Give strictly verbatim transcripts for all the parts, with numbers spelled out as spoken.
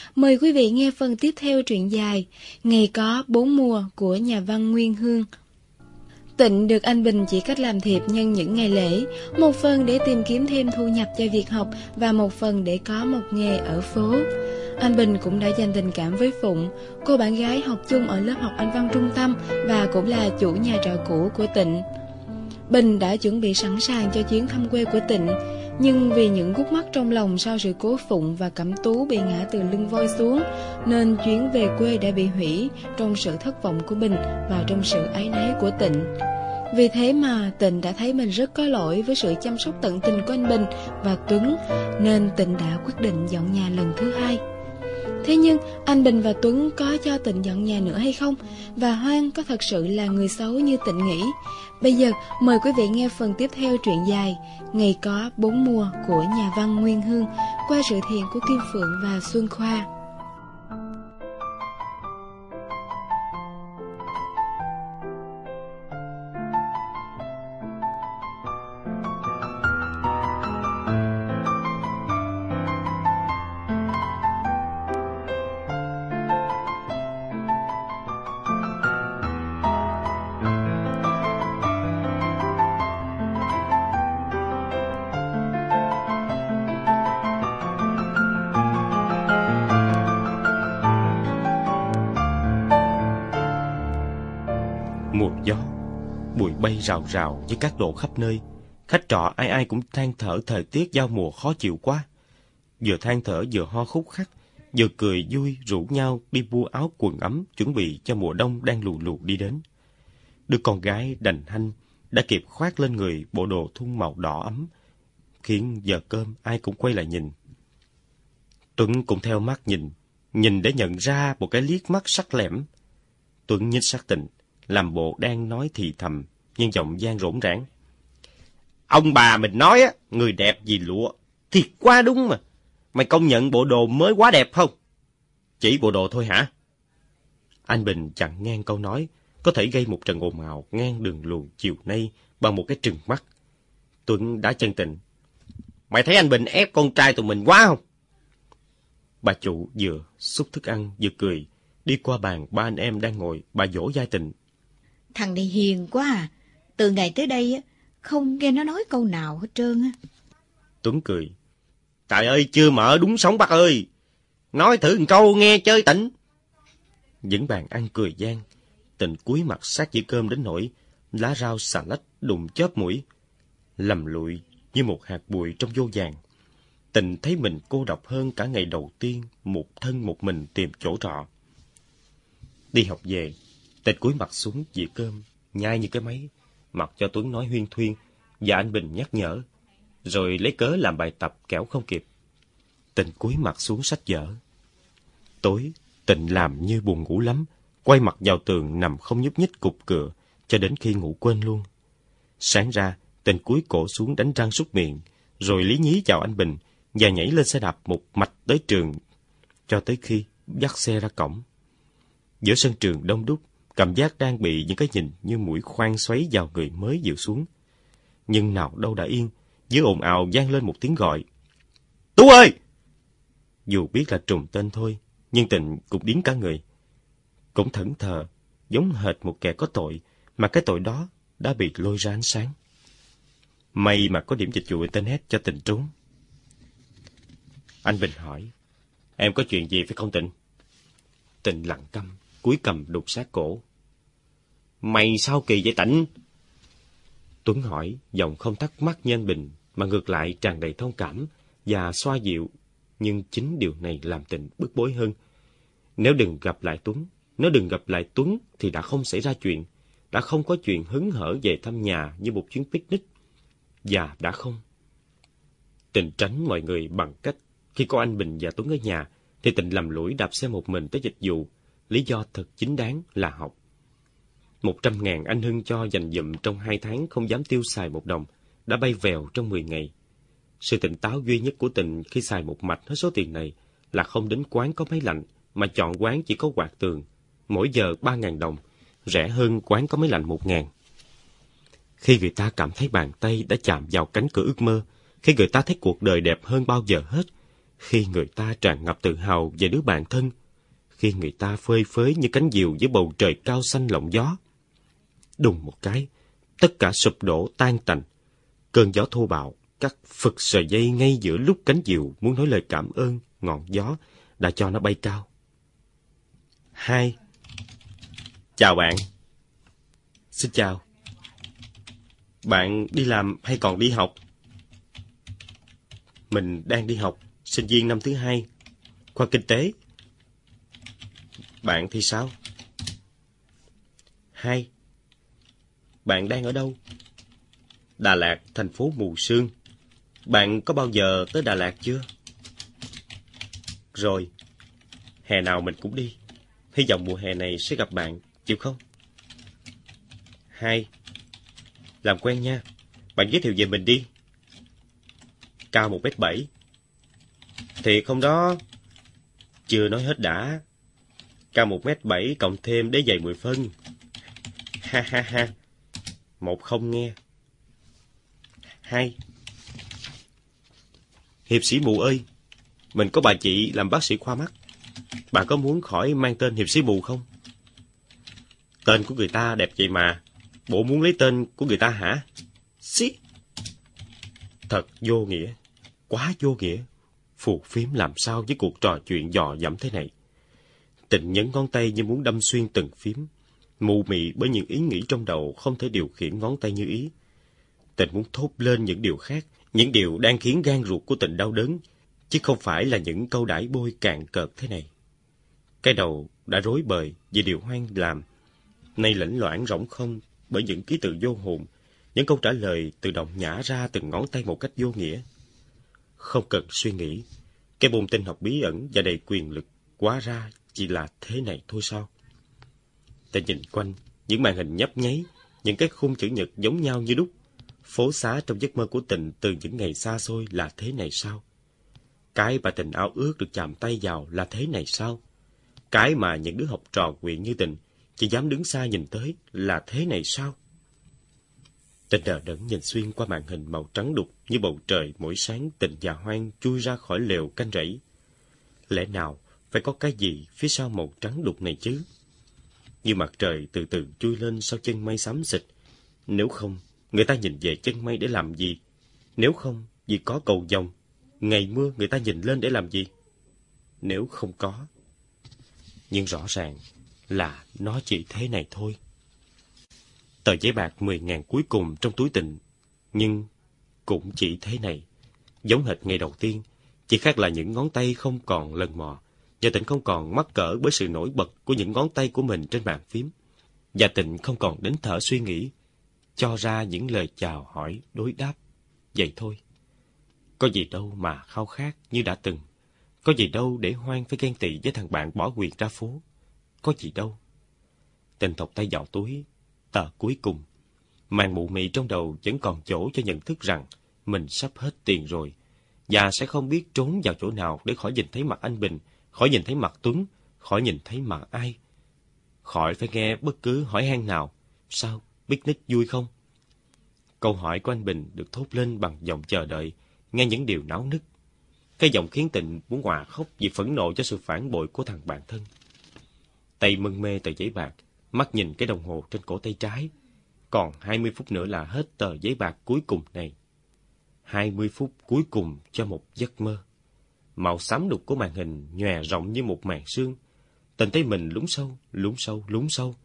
Mời quý vị nghe phần tiếp theo truyện dài Ngày có bốn mùa của nhà văn Nguyên Hương. Tịnh được anh Bình chỉ cách làm thiệp nhân những ngày lễ, một phần để tìm kiếm thêm thu nhập cho việc học và một phần để có một nghề ở phố. Anh Bình cũng đã dành tình cảm với Phụng, cô bạn gái học chung ở lớp học Anh văn trung tâm và cũng là chủ nhà trọ cũ của Tịnh. Bình đã chuẩn bị sẵn sàng cho chuyến thăm quê của Tịnh, nhưng vì những khúc mắc trong lòng sau sự cố Phụng và Cẩm Tú bị ngã từ lưng voi xuống, nên chuyến về quê đã bị hủy trong sự thất vọng của Bình và trong sự áy náy của Tịnh. Vì thế mà Tịnh đã thấy mình rất có lỗi với sự chăm sóc tận tình của anh Bình và Tuấn, nên Tịnh đã quyết định dọn nhà lần thứ hai. Thế nhưng anh Bình và Tuấn có cho Tịnh dọn nhà nữa hay không? Và Hoan có thật sự là người xấu như Tịnh nghĩ? Bây giờ mời quý vị nghe phần tiếp theo truyện dài Ngày có bốn mùa của nhà văn Nguyên Hương qua sự thiện của Kim Phượng và Xuân Khoa. Mùa gió, bụi bay rào rào với các độ khắp nơi. Khách trọ ai ai cũng than thở thời tiết giao mùa khó chịu quá. Vừa than thở vừa ho khúc khắc, vừa cười vui rủ nhau đi mua áo quần ấm chuẩn bị cho mùa đông đang lù lù đi đến. Đứa con gái đành hanh đã kịp khoác lên người bộ đồ thun màu đỏ ấm, khiến giờ cơm ai cũng quay lại nhìn. Tuấn cũng theo mắt nhìn, nhìn để nhận ra một cái liếc mắt sắc lẻm. Tuấn nhích sát Tịnh, làm bộ đang nói thì thầm, nhưng giọng gian rỗn rãng. Ông bà mình nói á, người đẹp vì lụa, thiệt quá đúng mà. Mày công nhận bộ đồ mới quá đẹp không? Chỉ bộ đồ thôi hả? Anh Bình chặn ngang câu nói, có thể gây một trận ồn ào ngang đường luồn chiều nay bằng một cái trừng mắt. Tuấn đã chân Tịnh. Mày thấy anh Bình ép con trai tụi mình quá không? Bà chủ vừa xúc thức ăn vừa cười, đi qua bàn ba anh em đang ngồi, bà dỗ vai Tịnh. Thằng này hiền quá à, từ ngày tới đây á, không nghe nó nói câu nào hết trơn á. Tuấn cười. Trời ơi, chưa mở đúng sống bác ơi. Nói thử một câu nghe chơi Tịnh. Những bàn ăn cười gian, Tịnh cúi mặt sát dĩa cơm đến nỗi lá rau xà lách đụng chóp mũi, lầm lụi như một hạt bụi trong vô vàn. Tịnh thấy mình cô độc hơn cả ngày đầu tiên một thân một mình tìm chỗ trọ. Đi học về, Tịnh cúi mặt xuống dĩa cơm, nhai như cái máy, mặc cho Tuấn nói huyên thuyên và anh Bình nhắc nhở, rồi lấy cớ làm bài tập kẻo không kịp. Tịnh cúi mặt xuống sách vở. Tối, Tịnh làm như buồn ngủ lắm, quay mặt vào tường nằm không nhúc nhích cục cựa cho đến khi ngủ quên luôn. Sáng ra, Tịnh cúi cổ xuống đánh răng súc miệng, rồi lý nhí chào anh Bình và nhảy lên xe đạp một mạch tới trường, cho tới khi dắt xe ra cổng. Giữa sân trường đông đúc, cảm giác đang bị những cái nhìn như mũi khoan xoáy vào người mới dịu xuống. Nhưng nào đâu đã yên, dưới ồn ào vang lên một tiếng gọi. Tú ơi! Dù biết là trùng tên thôi, nhưng Tịnh cũng điếng cả người. Cũng thẫn thờ, giống hệt một kẻ có tội, mà cái tội đó đã bị lôi ra ánh sáng. May mà có điểm dịch vụ Internet cho Tịnh trốn. Anh Bình hỏi, em có chuyện gì phải không Tịnh? Tịnh lặng câm, cúi cầm đục sát cổ. Mày sao kỳ vậy Tịnh? Tuấn hỏi, giọng không thắc mắc như anh Bình, mà ngược lại tràn đầy thông cảm và xoa dịu. Nhưng chính điều này làm Tịnh bức bối hơn. Nếu đừng gặp lại Tuấn, nếu đừng gặp lại Tuấn thì đã không xảy ra chuyện, đã không có chuyện hứng hở về thăm nhà như một chuyến picnic. Và đã không. Tịnh tránh mọi người bằng cách, khi có anh Bình và Tuấn ở nhà, thì Tịnh làm lũi đạp xe một mình tới dịch vụ, lý do thật chính đáng là học. Một trăm ngàn anh Hưng cho dành dụm trong hai tháng không dám tiêu xài một đồng, đã bay vèo trong mười ngày. Sự tỉnh táo duy nhất của Tịnh khi xài một mạch hết số tiền này là không đến quán có máy lạnh, mà chọn quán chỉ có quạt tường, mỗi giờ ba ngàn đồng, rẻ hơn quán có máy lạnh một ngàn. Khi người ta cảm thấy bàn tay đã chạm vào cánh cửa ước mơ, khi người ta thấy cuộc đời đẹp hơn bao giờ hết, Khi người ta tràn ngập tự hào về đứa bạn thân, khi người ta phơi phới như cánh diều dưới bầu trời cao xanh lộng gió. Đùng một cái, tất cả sụp đổ tan tành. Cơn gió thô bạo cắt phật sợi dây ngay giữa lúc cánh diều muốn nói lời cảm ơn ngọn gió đã cho nó bay cao. Hai. Chào bạn. Xin chào. Bạn đi làm hay còn đi học? Mình đang đi học, sinh viên năm thứ hai, khoa kinh tế. Bạn thì sao? Hai. Bạn đang ở đâu? Đà Lạt, thành phố mù sương. Bạn có bao giờ tới Đà Lạt chưa? Rồi. Hè nào mình cũng đi. Hy vọng mùa hè này sẽ gặp bạn, chịu không? Hai. Làm quen nha. Bạn giới thiệu về mình đi. Cao một mét bảy. Thiệt không đó? Chưa nói hết đã. Cao một mét bảy cộng thêm đế giày mười phân. Ha ha ha. Một không nghe. Hai. Hiệp sĩ Mù ơi, mình có bà chị làm bác sĩ khoa mắt. Bạn có muốn khỏi mang tên hiệp sĩ Mù không? Tên của người ta đẹp vậy mà. Bộ muốn lấy tên của người ta hả? Xí. Thật vô nghĩa. Quá vô nghĩa. Phù phiếm làm sao với cuộc trò chuyện dò dẫm thế này. Tịnh nhấn ngón tay như muốn đâm xuyên từng phím. Mù mị bởi những ý nghĩ trong đầu không thể điều khiển ngón tay như ý. Tịnh muốn thốt lên những điều khác, những điều đang khiến gan ruột của Tịnh đau đớn, chứ không phải là những câu đãi bôi cạn cợt thế này. Cái đầu đã rối bời vì điều Hoang làm, nay lẫn loảng rỗng không bởi những ký tự vô hồn, những câu trả lời tự động nhả ra từng ngón tay một cách vô nghĩa. Không cần suy nghĩ, cái môn tin học bí ẩn và đầy quyền lực quá ra chỉ là thế này thôi sao? Ta nhìn quanh, những màn hình nhấp nháy, những cái khung chữ nhật giống nhau như đúc. Phố xá trong giấc mơ của Tịnh từ những ngày xa xôi là thế này sao? Cái mà Tịnh ao ước được chạm tay vào là thế này sao? Cái mà những đứa học trò quyện như Tịnh chỉ dám đứng xa nhìn tới là thế này sao? Tịnh đờ đẫn nhìn xuyên qua màn hình màu trắng đục như bầu trời mỗi sáng Tịnh và Hoang chui ra khỏi lều canh rẫy. Lẽ nào phải có cái gì phía sau màu trắng đục này chứ? Như mặt trời từ từ chui lên sau chân mây xám xịt. Nếu không, người ta nhìn về chân mây để làm gì? Nếu không, vì có cầu vồng, ngày mưa người ta nhìn lên để làm gì? Nếu không có. Nhưng rõ ràng là nó chỉ thế này thôi. Tờ giấy bạc mười ngàn cuối cùng trong túi Tịnh, nhưng cũng chỉ thế này. Giống hệt ngày đầu tiên, chỉ khác là những ngón tay không còn lần mò, và Tịnh không còn mắc cỡ bởi sự nổi bật của những ngón tay của mình trên bàn phím. Và Tịnh không còn đến thở suy nghĩ, cho ra những lời chào hỏi đối đáp. Vậy thôi. Có gì đâu mà khao khát như đã từng. Có gì đâu để Hoang phải ghen tị với thằng bạn bỏ quyền ra phố. Có gì đâu. Tịnh thọc tay vào túi, tờ cuối cùng. Màn mụ mị trong đầu vẫn còn chỗ cho nhận thức rằng mình sắp hết tiền rồi, và sẽ không biết trốn vào chỗ nào để khỏi nhìn thấy mặt anh Bình, khỏi nhìn thấy mặt Tuấn, khỏi nhìn thấy mặt ai. Khỏi phải nghe bất cứ hỏi han nào. Sao? Picnic vui không? Câu hỏi của anh Bình được thốt lên bằng giọng chờ đợi, nghe những điều náo nức. Cái giọng khiến Tịnh muốn hòa khóc vì phẫn nộ cho sự phản bội của thằng bạn thân. Tay mân mê tờ giấy bạc, mắt nhìn cái đồng hồ trên cổ tay trái. Còn hai mươi phút nữa là hết tờ giấy bạc cuối cùng này. hai mươi phút cuối cùng cho một giấc mơ. Màu xám đục của màn hình nhòe rộng như một màn sương. Tịnh thấy mình lún sâu, lún sâu, lún sâu.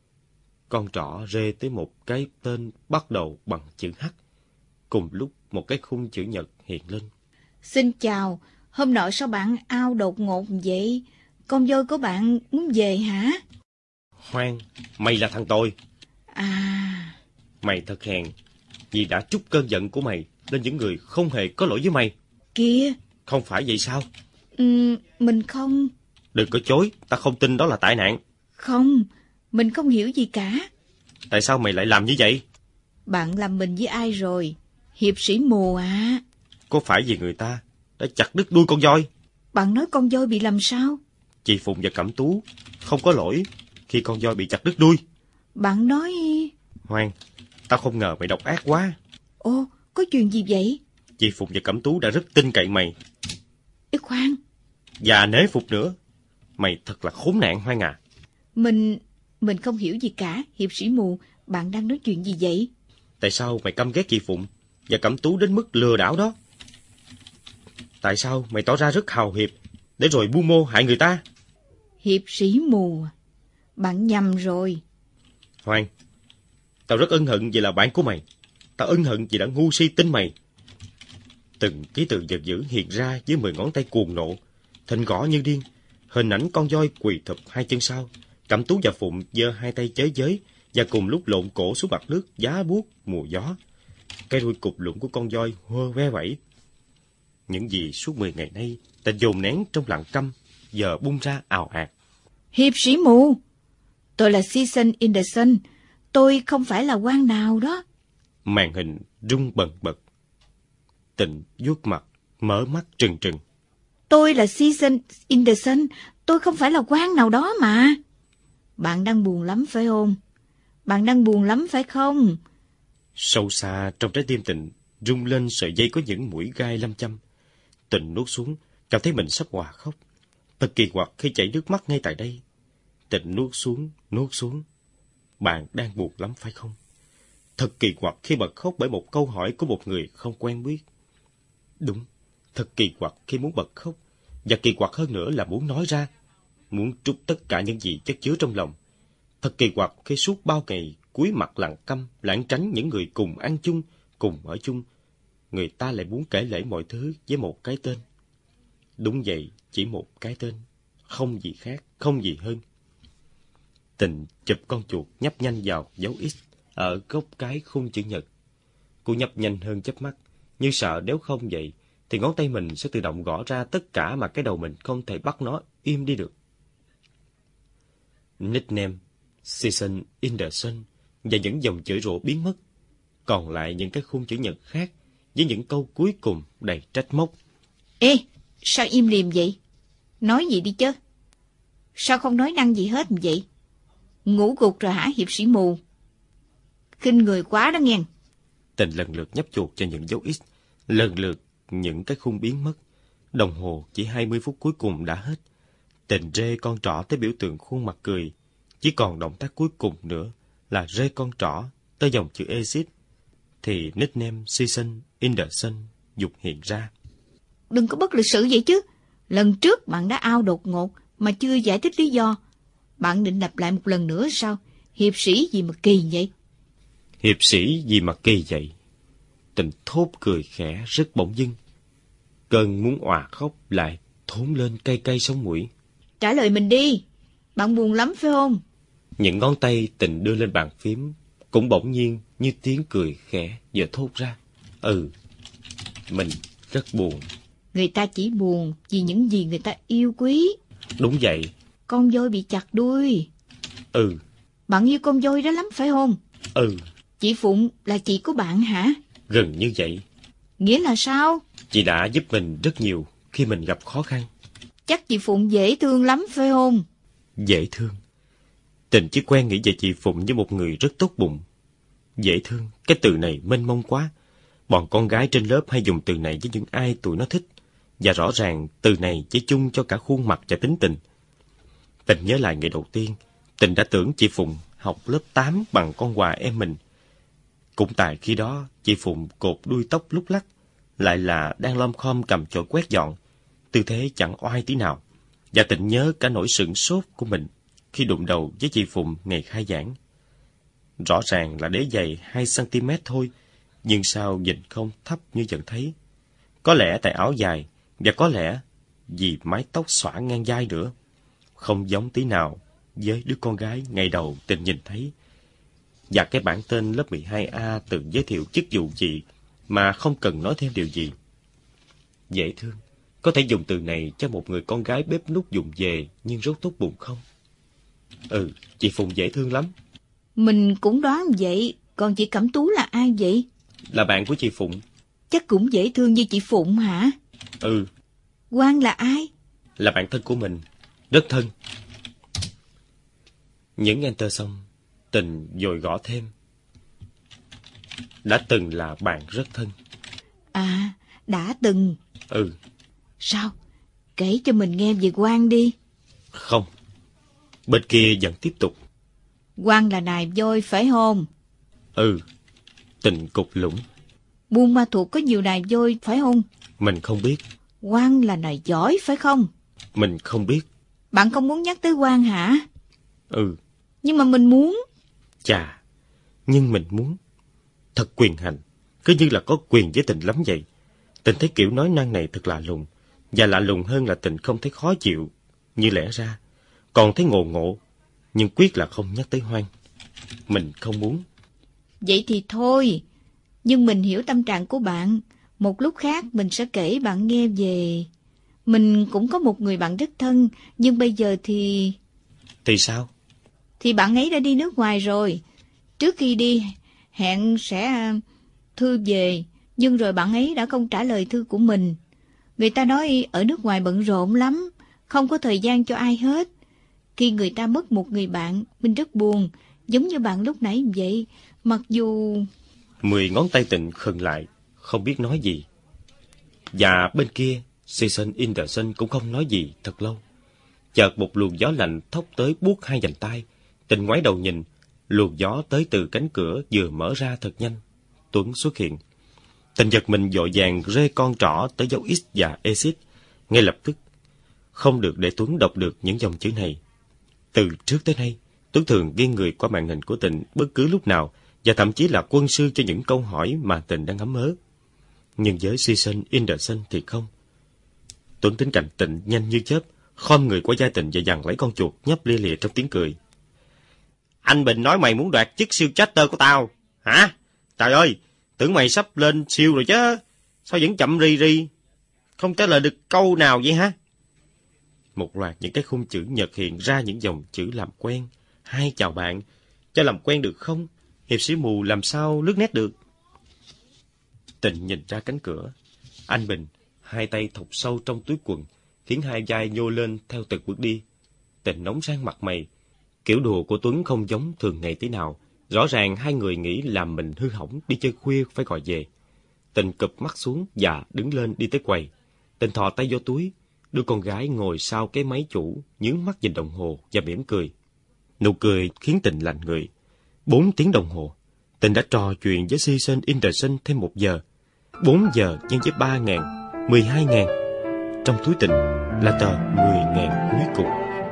Con trỏ rê tới một cái tên bắt đầu bằng chữ H. Cùng lúc một cái khung chữ nhật hiện lên. Xin chào, hôm nọ sao bạn ao đột ngột vậy? Con dâu của bạn muốn về hả? Hoang, mày là thằng tôi. À... Mày thật hèn, vì đã trút cơn giận của mày lên những người không hề có lỗi với mày. Kìa! Không phải vậy sao? Ừ, mình không... Đừng có chối, ta không tin đó là tai nạn. Không, mình không hiểu gì cả. Tại sao mày lại làm như vậy? Bạn làm mình với ai rồi? Hiệp sĩ Mù à? Có phải vì người ta đã chặt đứt đuôi con voi? Bạn nói con voi bị làm sao? Chị Phụng và Cẩm Tú không có lỗi khi con voi bị chặt đứt đuôi. Bạn nói... Hoang, tao không ngờ mày độc ác quá. Ồ, có chuyện gì vậy? Chị Phụng và Cẩm Tú đã rất tin cậy mày. Ê khoan. Và nể phục nữa. Mày thật là khốn nạn Hoang à. Mình... Mình không hiểu gì cả. Hiệp sĩ Mù, bạn đang nói chuyện gì vậy? Tại sao mày căm ghét chị Phụng và Cẩm Tú đến mức lừa đảo đó? Tại sao mày tỏ ra rất hào hiệp để rồi mưu mô hại người ta? Hiệp sĩ Mù, bạn nhầm rồi. Hoang, tao rất ân hận vì là bạn của mày. Tao ân hận vì đã ngu si tin mày. Từng ký tự giật dữ hiện ra với mười ngón tay cuồng nộ, thịnh gõ như điên. Hình ảnh con voi quỳ thụp hai chân sau, Cẩm Tú và Phụng giơ hai tay chới giới và cùng lúc lộn cổ xuống mặt nước giá buốt mùa gió. Cái đuôi cụp lũng của con voi hơ ve vẩy. Những gì suốt mười ngày nay ta dồn nén trong lặng câm giờ bung ra ào ạt. Hiệp sĩ Mù, tôi là Season in the Sun. Tôi không phải là quan nào đó. Màn hình rung bần bật. Tịnh vuốt mặt, mở mắt trừng trừng. Tôi là Season in the Sun. Tôi không phải là quan nào đó mà. Bạn đang buồn lắm phải không? Bạn đang buồn lắm phải không? Sâu xa trong trái tim Tịnh rung lên sợi dây có những mũi gai lâm châm. Tịnh nuốt xuống, cảm thấy mình sắp hòa khóc. Thật kỳ quặc khi chảy nước mắt ngay tại đây. Tịnh nuốt xuống, nuốt xuống. Bạn đang buồn lắm phải không? Thật kỳ quặc khi bật khóc bởi một câu hỏi của một người không quen biết. Đúng, thật kỳ quặc khi muốn bật khóc. Và kỳ quặc hơn nữa là muốn nói ra. Muốn trút tất cả những gì chất chứa trong lòng. Thật kỳ quặc khi suốt bao ngày cúi mặt lặng câm, lảng tránh những người cùng ăn chung, cùng ở chung. Người ta lại muốn kể lể mọi thứ với một cái tên. Đúng vậy, chỉ một cái tên. Không gì khác, không gì hơn. Tịnh chụp con chuột nhấp nhanh vào dấu X ở góc cái khung chữ nhật. Cô nhấp nhanh hơn chớp mắt, như sợ nếu không vậy thì ngón tay mình sẽ tự động gõ ra tất cả mà cái đầu mình không thể bắt nó im đi được. Nickname, Season in the Sun và những dòng chữ rủa biến mất. Còn lại những cái khung chữ nhật khác với những câu cuối cùng đầy trách móc. Ê, sao im lìm vậy? Nói gì đi chứ? Sao không nói năng gì hết vậy? Ngủ gục rồi hả hiệp sĩ Mù? Khinh người quá đó nghe. Tịnh lần lượt nhấp chuột cho những dấu X, lần lượt những cái khung biến mất. Đồng hồ chỉ hai mươi phút cuối cùng đã hết. Tịnh rê con trỏ tới biểu tượng khuôn mặt cười. Chỉ còn động tác cuối cùng nữa là rê con trỏ tới dòng chữ exit. Thì nickname Season in the Sun dục hiện ra. Đừng có bất lịch sự vậy chứ. Lần trước bạn đã ao đột ngột mà chưa giải thích lý do. Bạn định lặp lại một lần nữa sao? Hiệp sĩ gì mà kỳ vậy? Hiệp sĩ gì mà kỳ vậy? Tịnh thốt cười khẽ rất bỗng dưng. Cơn muốn òa khóc lại thốn lên cay cay sống mũi. Trả lời mình đi. Bạn buồn lắm phải không? Những ngón tay Tịnh đưa lên bàn phím cũng bỗng nhiên như tiếng cười khẽ vừa thốt ra. Ừ, mình rất buồn. Người ta chỉ buồn vì những gì người ta yêu quý. Đúng vậy. Con voi bị chặt đuôi. Ừ. Bạn yêu con voi đó lắm phải không? Ừ. Chị Phụng là chị của bạn hả? Gần như vậy. Nghĩa là sao? Chị đã giúp mình rất nhiều khi mình gặp khó khăn. Chắc chị Phụng dễ thương lắm phải không? Dễ thương. Tịnh chỉ quen nghĩ về chị Phụng như một người rất tốt bụng. Dễ thương, cái từ này mênh mông quá. Bọn con gái trên lớp hay dùng từ này với những ai tụi nó thích. Và rõ ràng từ này chỉ chung cho cả khuôn mặt và tính tình. Tịnh nhớ lại ngày đầu tiên, Tịnh đã tưởng chị Phụng học lớp tám bằng con quà em mình. Cũng tại khi đó, chị Phụng cột đuôi tóc lúc lắc, lại là đang lom khom cầm chổi quét dọn, tư thế chẳng oai tí nào. Và Tịnh nhớ cả nỗi sửng sốt của mình khi đụng đầu với chị Phụng ngày khai giảng. Rõ ràng là đế giày hai xăng-ti-mét thôi, nhưng sao nhìn không thấp như vẫn thấy. Có lẽ tại áo dài, và có lẽ vì mái tóc xõa ngang vai nữa. Không giống tí nào với đứa con gái ngày đầu Tịnh nhìn thấy. Và cái bảng tên lớp mười hai A tự giới thiệu chức vụ gì mà không cần nói thêm điều gì. Dễ thương, có thể dùng từ này cho một người con gái bếp núc dùng về nhưng rất tốt bụng không? Ừ, chị Phụng dễ thương lắm. Mình cũng đoán vậy, còn chị Cẩm Tú là ai vậy? Là bạn của chị Phụng. Chắc cũng dễ thương như chị Phụng hả? Ừ. Quang là ai? Là bạn thân của mình, rất thân. Những enter xong, Tình dội gõ thêm. Đã từng là bạn rất thân. À, đã từng. Ừ. Sao? kể cho mình nghe về Quang đi. Không. Bên kia vẫn tiếp tục. Quang là nài voi phải không? Ừ. Tịnh cục lũng. Buôn Ma Thuột có nhiều nài voi phải không? Mình không biết. Quang là nài giỏi phải không? Mình không biết. Bạn không muốn nhắc tới Quang hả? Ừ. Nhưng mà mình muốn. Chà, nhưng mình muốn. Thật quyền hành, cứ như là có quyền với Tịnh lắm vậy. Tịnh thấy kiểu nói năng này thật lạ lùng, và lạ lùng hơn là Tịnh không thấy khó chịu như lẽ ra, còn thấy ngộ ngộ, nhưng quyết là không nhắc tới Hoang. Mình không muốn. Vậy thì thôi, nhưng mình hiểu tâm trạng của bạn. Một lúc khác mình sẽ kể bạn nghe về. Mình cũng có một người bạn rất thân, nhưng bây giờ thì... Thì sao? Thì bạn ấy đã đi nước ngoài rồi. Trước khi đi, hẹn sẽ thư về, nhưng rồi bạn ấy đã không trả lời thư của mình. Người ta nói ở nước ngoài bận rộn lắm, không có thời gian cho ai hết. Khi người ta mất một người bạn, mình rất buồn, giống như bạn lúc nãy vậy, mặc dù... Mười ngón tay Tịnh khựng lại, không biết nói gì. Và bên kia, Season Anderson cũng không nói gì thật lâu. Chợt một luồng gió lạnh thốc tới buốt hai vành tay. Tịnh ngoái đầu nhìn, luồng gió tới từ cánh cửa vừa mở ra thật nhanh. Tuấn xuất hiện. Tịnh giật mình vội vàng rê con trỏ tới dấu X và exit. Ngay lập tức, không được để Tuấn đọc được những dòng chữ này. Từ trước tới nay, Tuấn thường ghi người qua màn hình của Tịnh bất cứ lúc nào, và thậm chí là quân sư cho những câu hỏi mà Tịnh đang ấm ớ. Nhưng với Season Anderson thì không. Tuấn tính cạnh Tịnh nhanh như chớp, khom người qua vai Tịnh và giằng lấy con chuột nhấp lia lịa trong tiếng cười. Anh Bình nói mày muốn đoạt chức siêu chatter của tao, hả? Trời ơi, tưởng mày sắp lên siêu rồi chứ, sao vẫn chậm ri ri, không trả lời được câu nào vậy hả? Một loạt những cái khung chữ nhật hiện ra những dòng chữ làm quen. Hai chào bạn, cho làm quen được không? Hiệp sĩ mù làm sao lướt nét được? Tịnh nhìn ra cánh cửa. Anh Bình, hai tay thọc sâu trong túi quần, khiến hai vai nhô lên theo từng bước đi. Tịnh nóng sang mặt mày. Kiểu đùa của Tuấn không giống thường ngày tí nào. Rõ ràng hai người nghĩ làm mình hư hỏng, đi chơi khuya phải gọi về. Tịnh cụp mắt xuống và đứng lên đi tới quầy. Tịnh thò tay vô túi, đưa con gái ngồi sau cái máy chủ, nhướng mắt nhìn đồng hồ và mỉm cười. Nụ cười khiến Tịnh lạnh người. Bốn tiếng đồng hồ, Tịnh đã trò chuyện với Season Anderson thêm một giờ. Bốn giờ nhân với ba ngàn, mười hai ngàn. Trong túi Tịnh là tờ mười ngàn cuối cùng.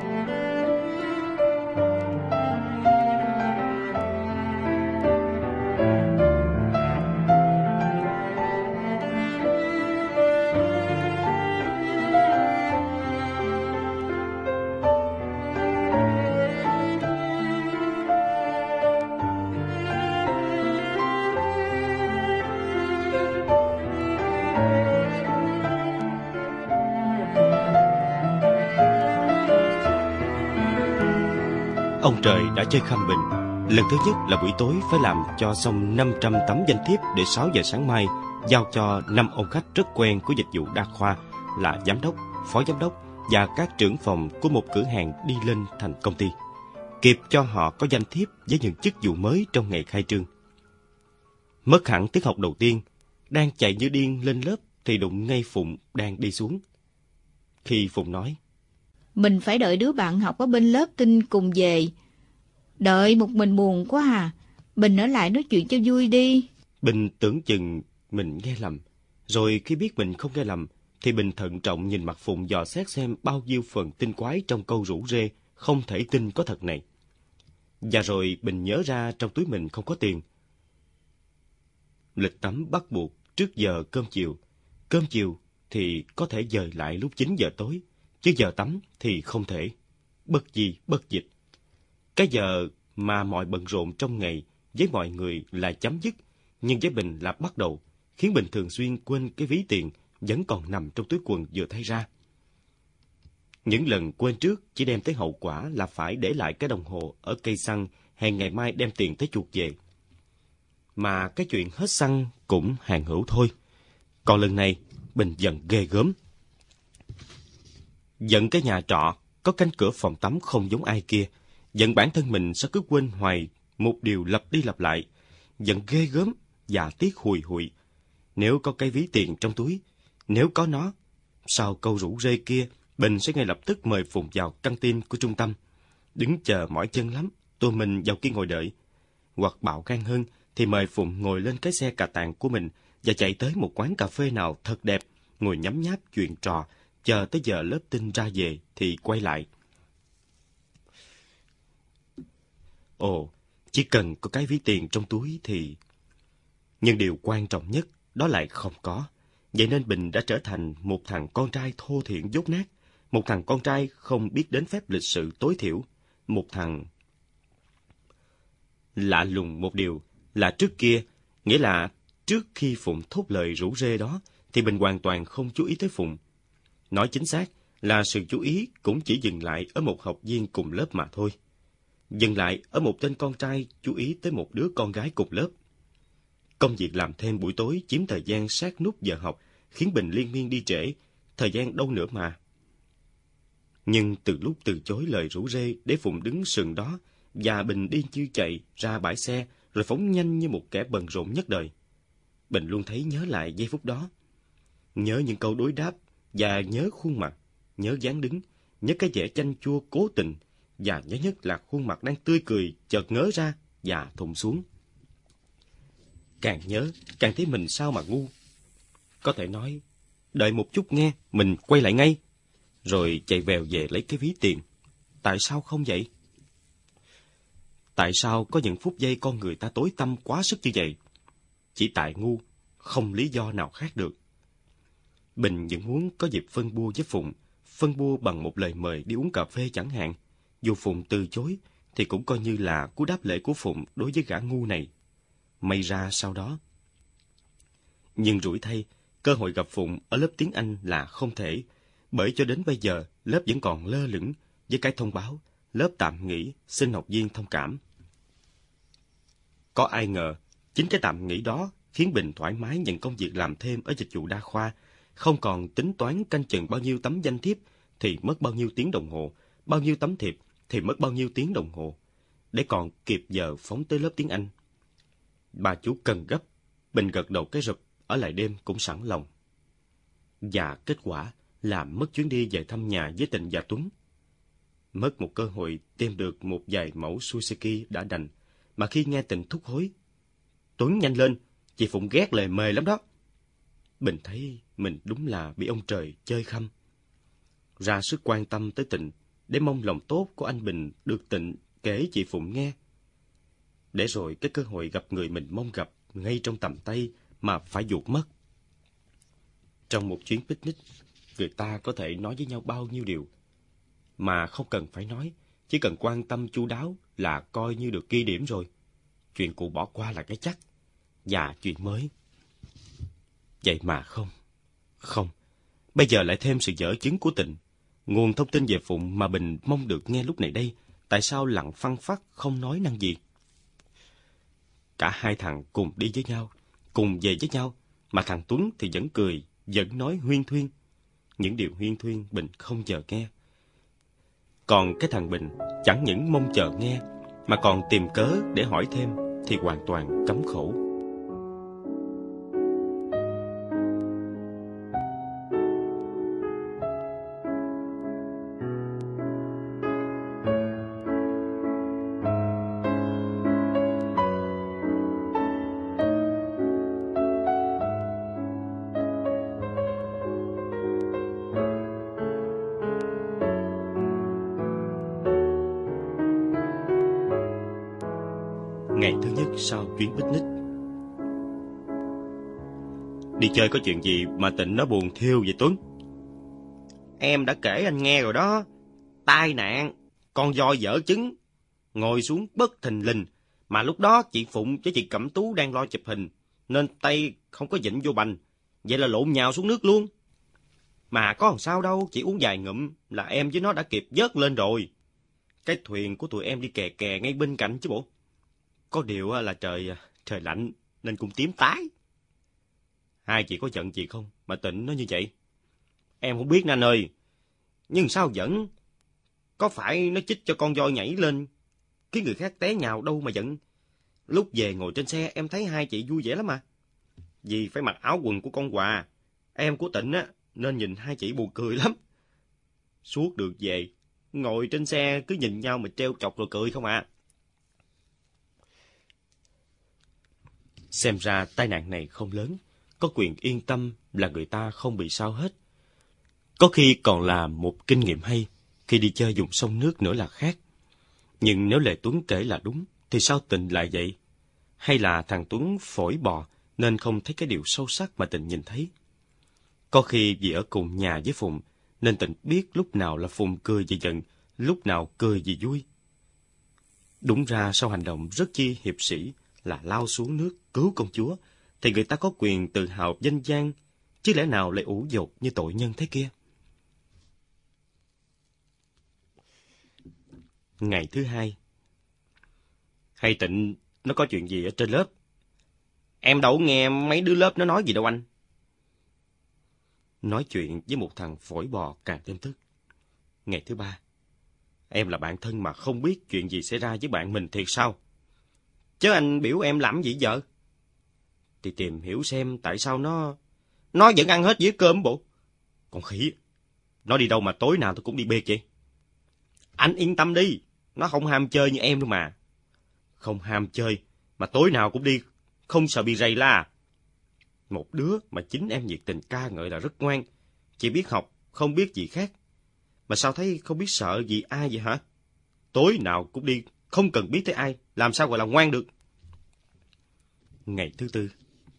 Ông trời đã chơi khăm Bình. Lần thứ nhất là buổi tối phải làm cho xong năm trăm tấm danh thiếp để sáu giờ sáng mai giao cho năm ông khách rất quen của dịch vụ đa khoa là giám đốc, phó giám đốc và các trưởng phòng của một cửa hàng đi lên thành công ty, kịp cho họ có danh thiếp với những chức vụ mới trong ngày khai trương. Mất hẳn tiết học đầu tiên, đang chạy như điên lên lớp thì đụng ngay Phụng đang đi xuống. Khi Phụng nói: Mình phải đợi đứa bạn học ở bên lớp tin cùng về. Đợi một mình buồn quá à. Bình ở lại nói chuyện cho vui đi. Bình tưởng chừng mình nghe lầm. Rồi khi biết mình không nghe lầm, thì Bình thận trọng nhìn mặt Phụng dò xét xem bao nhiêu phần tinh quái trong câu rủ rê không thể tin có thật này. Và rồi Bình nhớ ra trong túi mình không có tiền. Lịch tắm bắt buộc trước giờ cơm chiều. Cơm chiều thì có thể dời lại lúc chín giờ tối, chứ giờ tắm thì không thể. Bất di bất dịch. Cái giờ mà mọi bận rộn trong ngày với mọi người là chấm dứt, nhưng với Bình là bắt đầu, khiến Bình thường xuyên quên cái ví tiền vẫn còn nằm trong túi quần vừa thay ra. Những lần quên trước chỉ đem tới hậu quả là phải để lại cái đồng hồ ở cây xăng, hẹn ngày mai đem tiền tới chuộc về. Mà cái chuyện hết xăng cũng hàng hữu thôi. Còn lần này, Bình giận ghê gớm. Giận cái nhà trọ có cánh cửa phòng tắm không giống ai kia. Giận bản thân mình sẽ cứ quên hoài một điều lặp đi lặp lại. Giận ghê gớm và tiếc hùi hụi. Nếu có cái ví tiền trong túi, nếu có nó, Sau câu rủ rê kia, Bình sẽ ngay lập tức mời Phụng vào căng tin của trung tâm. Đứng chờ mỏi chân lắm, tụi mình vào kia ngồi đợi. Hoặc bạo gan hơn thì mời Phụng ngồi lên cái xe cà tàng của mình và chạy tới một quán cà phê nào thật đẹp, ngồi nhấm nháp chuyện trò, chờ tới giờ lớp tin ra về thì quay lại. Ồ, chỉ cần có cái ví tiền trong túi thì... Nhưng điều quan trọng nhất đó lại không có. Vậy nên Bình đã trở thành một thằng con trai thô thiển dốt nát, một thằng con trai không biết đến phép lịch sự tối thiểu, một thằng... Lạ lùng một điều là trước kia, nghĩa là trước khi Phụng thốt lời rủ rê đó, thì Bình hoàn toàn không chú ý tới Phụng. Nói chính xác là sự chú ý cũng chỉ dừng lại ở một học viên cùng lớp mà thôi. Dừng lại ở một tên con trai chú ý tới một đứa con gái cùng lớp. Công việc làm thêm buổi tối chiếm thời gian sát nút giờ học, khiến Bình liên miên đi trễ, thời gian đâu nữa mà. Nhưng từ lúc từ chối lời rủ rê để Phụng đứng sừng đó, và Bình đi như chạy ra bãi xe, rồi phóng nhanh như một kẻ bận rộn nhất đời, Bình luôn thấy nhớ lại giây phút đó. Nhớ những câu đối đáp, và nhớ khuôn mặt, nhớ dáng đứng, nhớ cái vẻ chanh chua cố tình, và nhớ nhất là khuôn mặt đang tươi cười chợt ngớ ra và thùng xuống. Càng nhớ, càng thấy mình sao mà ngu. Có thể nói, đợi một chút nghe, mình quay lại ngay, rồi chạy vèo về lấy cái ví tiền. Tại sao không vậy? Tại sao có những phút giây con người ta tối tăm quá sức như vậy? Chỉ tại ngu, không lý do nào khác được. Bình vẫn muốn có dịp phân bua với Phụng, phân bua bằng một lời mời đi uống cà phê chẳng hạn. Dù Phụng từ chối, thì cũng coi như là cú đáp lễ của Phụng đối với gã ngu này. May ra sau đó. Nhưng rủi thay, cơ hội gặp Phụng ở lớp tiếng Anh là không thể, bởi cho đến bây giờ lớp vẫn còn lơ lửng với cái thông báo lớp tạm nghỉ, xin học viên thông cảm. Có ai ngờ, chính cái tạm nghỉ đó khiến Bình thoải mái nhận công việc làm thêm ở dịch vụ đa khoa, không còn tính toán canh chừng bao nhiêu tấm danh thiếp thì mất bao nhiêu tiếng đồng hồ, bao nhiêu tấm thiệp thì mất bao nhiêu tiếng đồng hồ, để còn kịp giờ phóng tới lớp tiếng Anh. Bà chủ cần gấp, Bình gật đầu cái rụp, ở lại đêm cũng sẵn lòng. Và kết quả là mất chuyến đi về thăm nhà với Tịnh và Tuấn. Mất một cơ hội tìm được một vài mẫu Suzuki đã đành, mà khi nghe Tịnh thúc hối, Tuấn nhanh lên, chị Phụng ghét lời mời lắm đó. Bình thấy mình đúng là bị ông trời chơi khăm. Ra sức quan tâm tới Tịnh, để mong lòng tốt của anh Bình được Tịnh kể chị Phụng nghe. Để rồi cái cơ hội gặp người mình mong gặp ngay trong tầm tay mà phải vụt mất. Trong một chuyến picnic, người ta có thể nói với nhau bao nhiêu điều, mà không cần phải nói, chỉ cần quan tâm chu đáo là coi như được ghi điểm rồi. Chuyện cũ bỏ qua là cái chắc, và chuyện mới. Vậy mà không, không, bây giờ lại thêm sự dở chứng của Tịnh. Nguồn thông tin về Phụng mà Bình mong được nghe lúc này đây, tại sao lặng phăng phắc không nói năng gì? Cả hai thằng cùng đi với nhau, cùng về với nhau, mà thằng Tuấn thì vẫn cười, vẫn nói huyên thuyên. Những điều huyên thuyên Bình không chờ nghe. Còn cái thằng Bình chẳng những mong chờ nghe, mà còn tìm cớ để hỏi thêm thì hoàn toàn cấm khổ. Ngày thứ nhất sau chuyến picnic. Đi chơi có chuyện gì mà Tịnh nó buồn thiêu vậy Tuấn? Em đã kể anh nghe rồi đó. Tai nạn, con voi dở trứng, ngồi xuống bất thình lình. Mà lúc đó chị Phụng với chị Cẩm Tú đang lo chụp hình, nên tay không có vịn vô bành. Vậy là lộn nhào xuống nước luôn. Mà có làm sao đâu, chỉ uống vài ngụm là em với nó đã kịp vớt lên rồi. Cái thuyền của tụi em đi kè kè ngay bên cạnh chứ bộ. Có điều là trời trời lạnh nên cũng tím tái. Hai chị có giận chị không mà Tịnh nó như vậy? Em không biết nè anh ơi. Nhưng sao giận? Có phải nó chích cho con voi nhảy lên cái người khác té nhào đâu mà giận. Lúc về ngồi trên xe em thấy hai chị vui vẻ lắm mà. Vì phải mặc áo quần của con Hòa, em của Tịnh á, nên nhìn hai chị buồn cười lắm. Suốt đường về, ngồi trên xe cứ nhìn nhau mà trêu chọc rồi cười không à. Xem ra tai nạn này không lớn, có quyền yên tâm là người ta không bị sao hết. Có khi còn là một kinh nghiệm hay, khi đi chơi vùng sông nước nữa là khác. Nhưng nếu Lệ Tuấn kể là đúng, thì sao Tình lại vậy? Hay là thằng Tuấn phổi bò nên không thấy cái điều sâu sắc mà Tình nhìn thấy? Có khi vì ở cùng nhà với Phụng, nên Tình biết lúc nào là Phụng cười vì giận, lúc nào cười vì vui. Đúng ra sau hành động rất chi hiệp sĩ là lao xuống nước cứu công chúa, thì người ta có quyền tự hào danh gian, chứ lẽ nào lại ủ dột như tội nhân thế kia. Ngày thứ hai. Hay Tịnh nó có chuyện gì ở trên lớp? Em đâu nghe mấy đứa lớp nó nói gì đâu anh. Nói chuyện với một thằng phổi bò càng thêm tức. Ngày thứ ba. Em là bạn thân mà không biết chuyện gì xảy ra với bạn mình thiệt sao? Chứ anh biểu em làm gì vợ? Thì tìm hiểu xem tại sao nó... Nó vẫn ăn hết dĩa cơm bộ. Còn khỉ, nó đi đâu mà tối nào tôi cũng đi bê vậy? Anh yên tâm đi, nó không ham chơi như em đâu mà. Không ham chơi mà tối nào cũng đi, không sợ bị rầy la. Một đứa mà chính em nhiệt tình ca ngợi là rất ngoan, chỉ biết học, không biết gì khác. Mà sao thấy không biết sợ gì ai vậy hả? Tối nào cũng đi, không cần biết tới ai, làm sao gọi là ngoan được. Ngày thứ tư.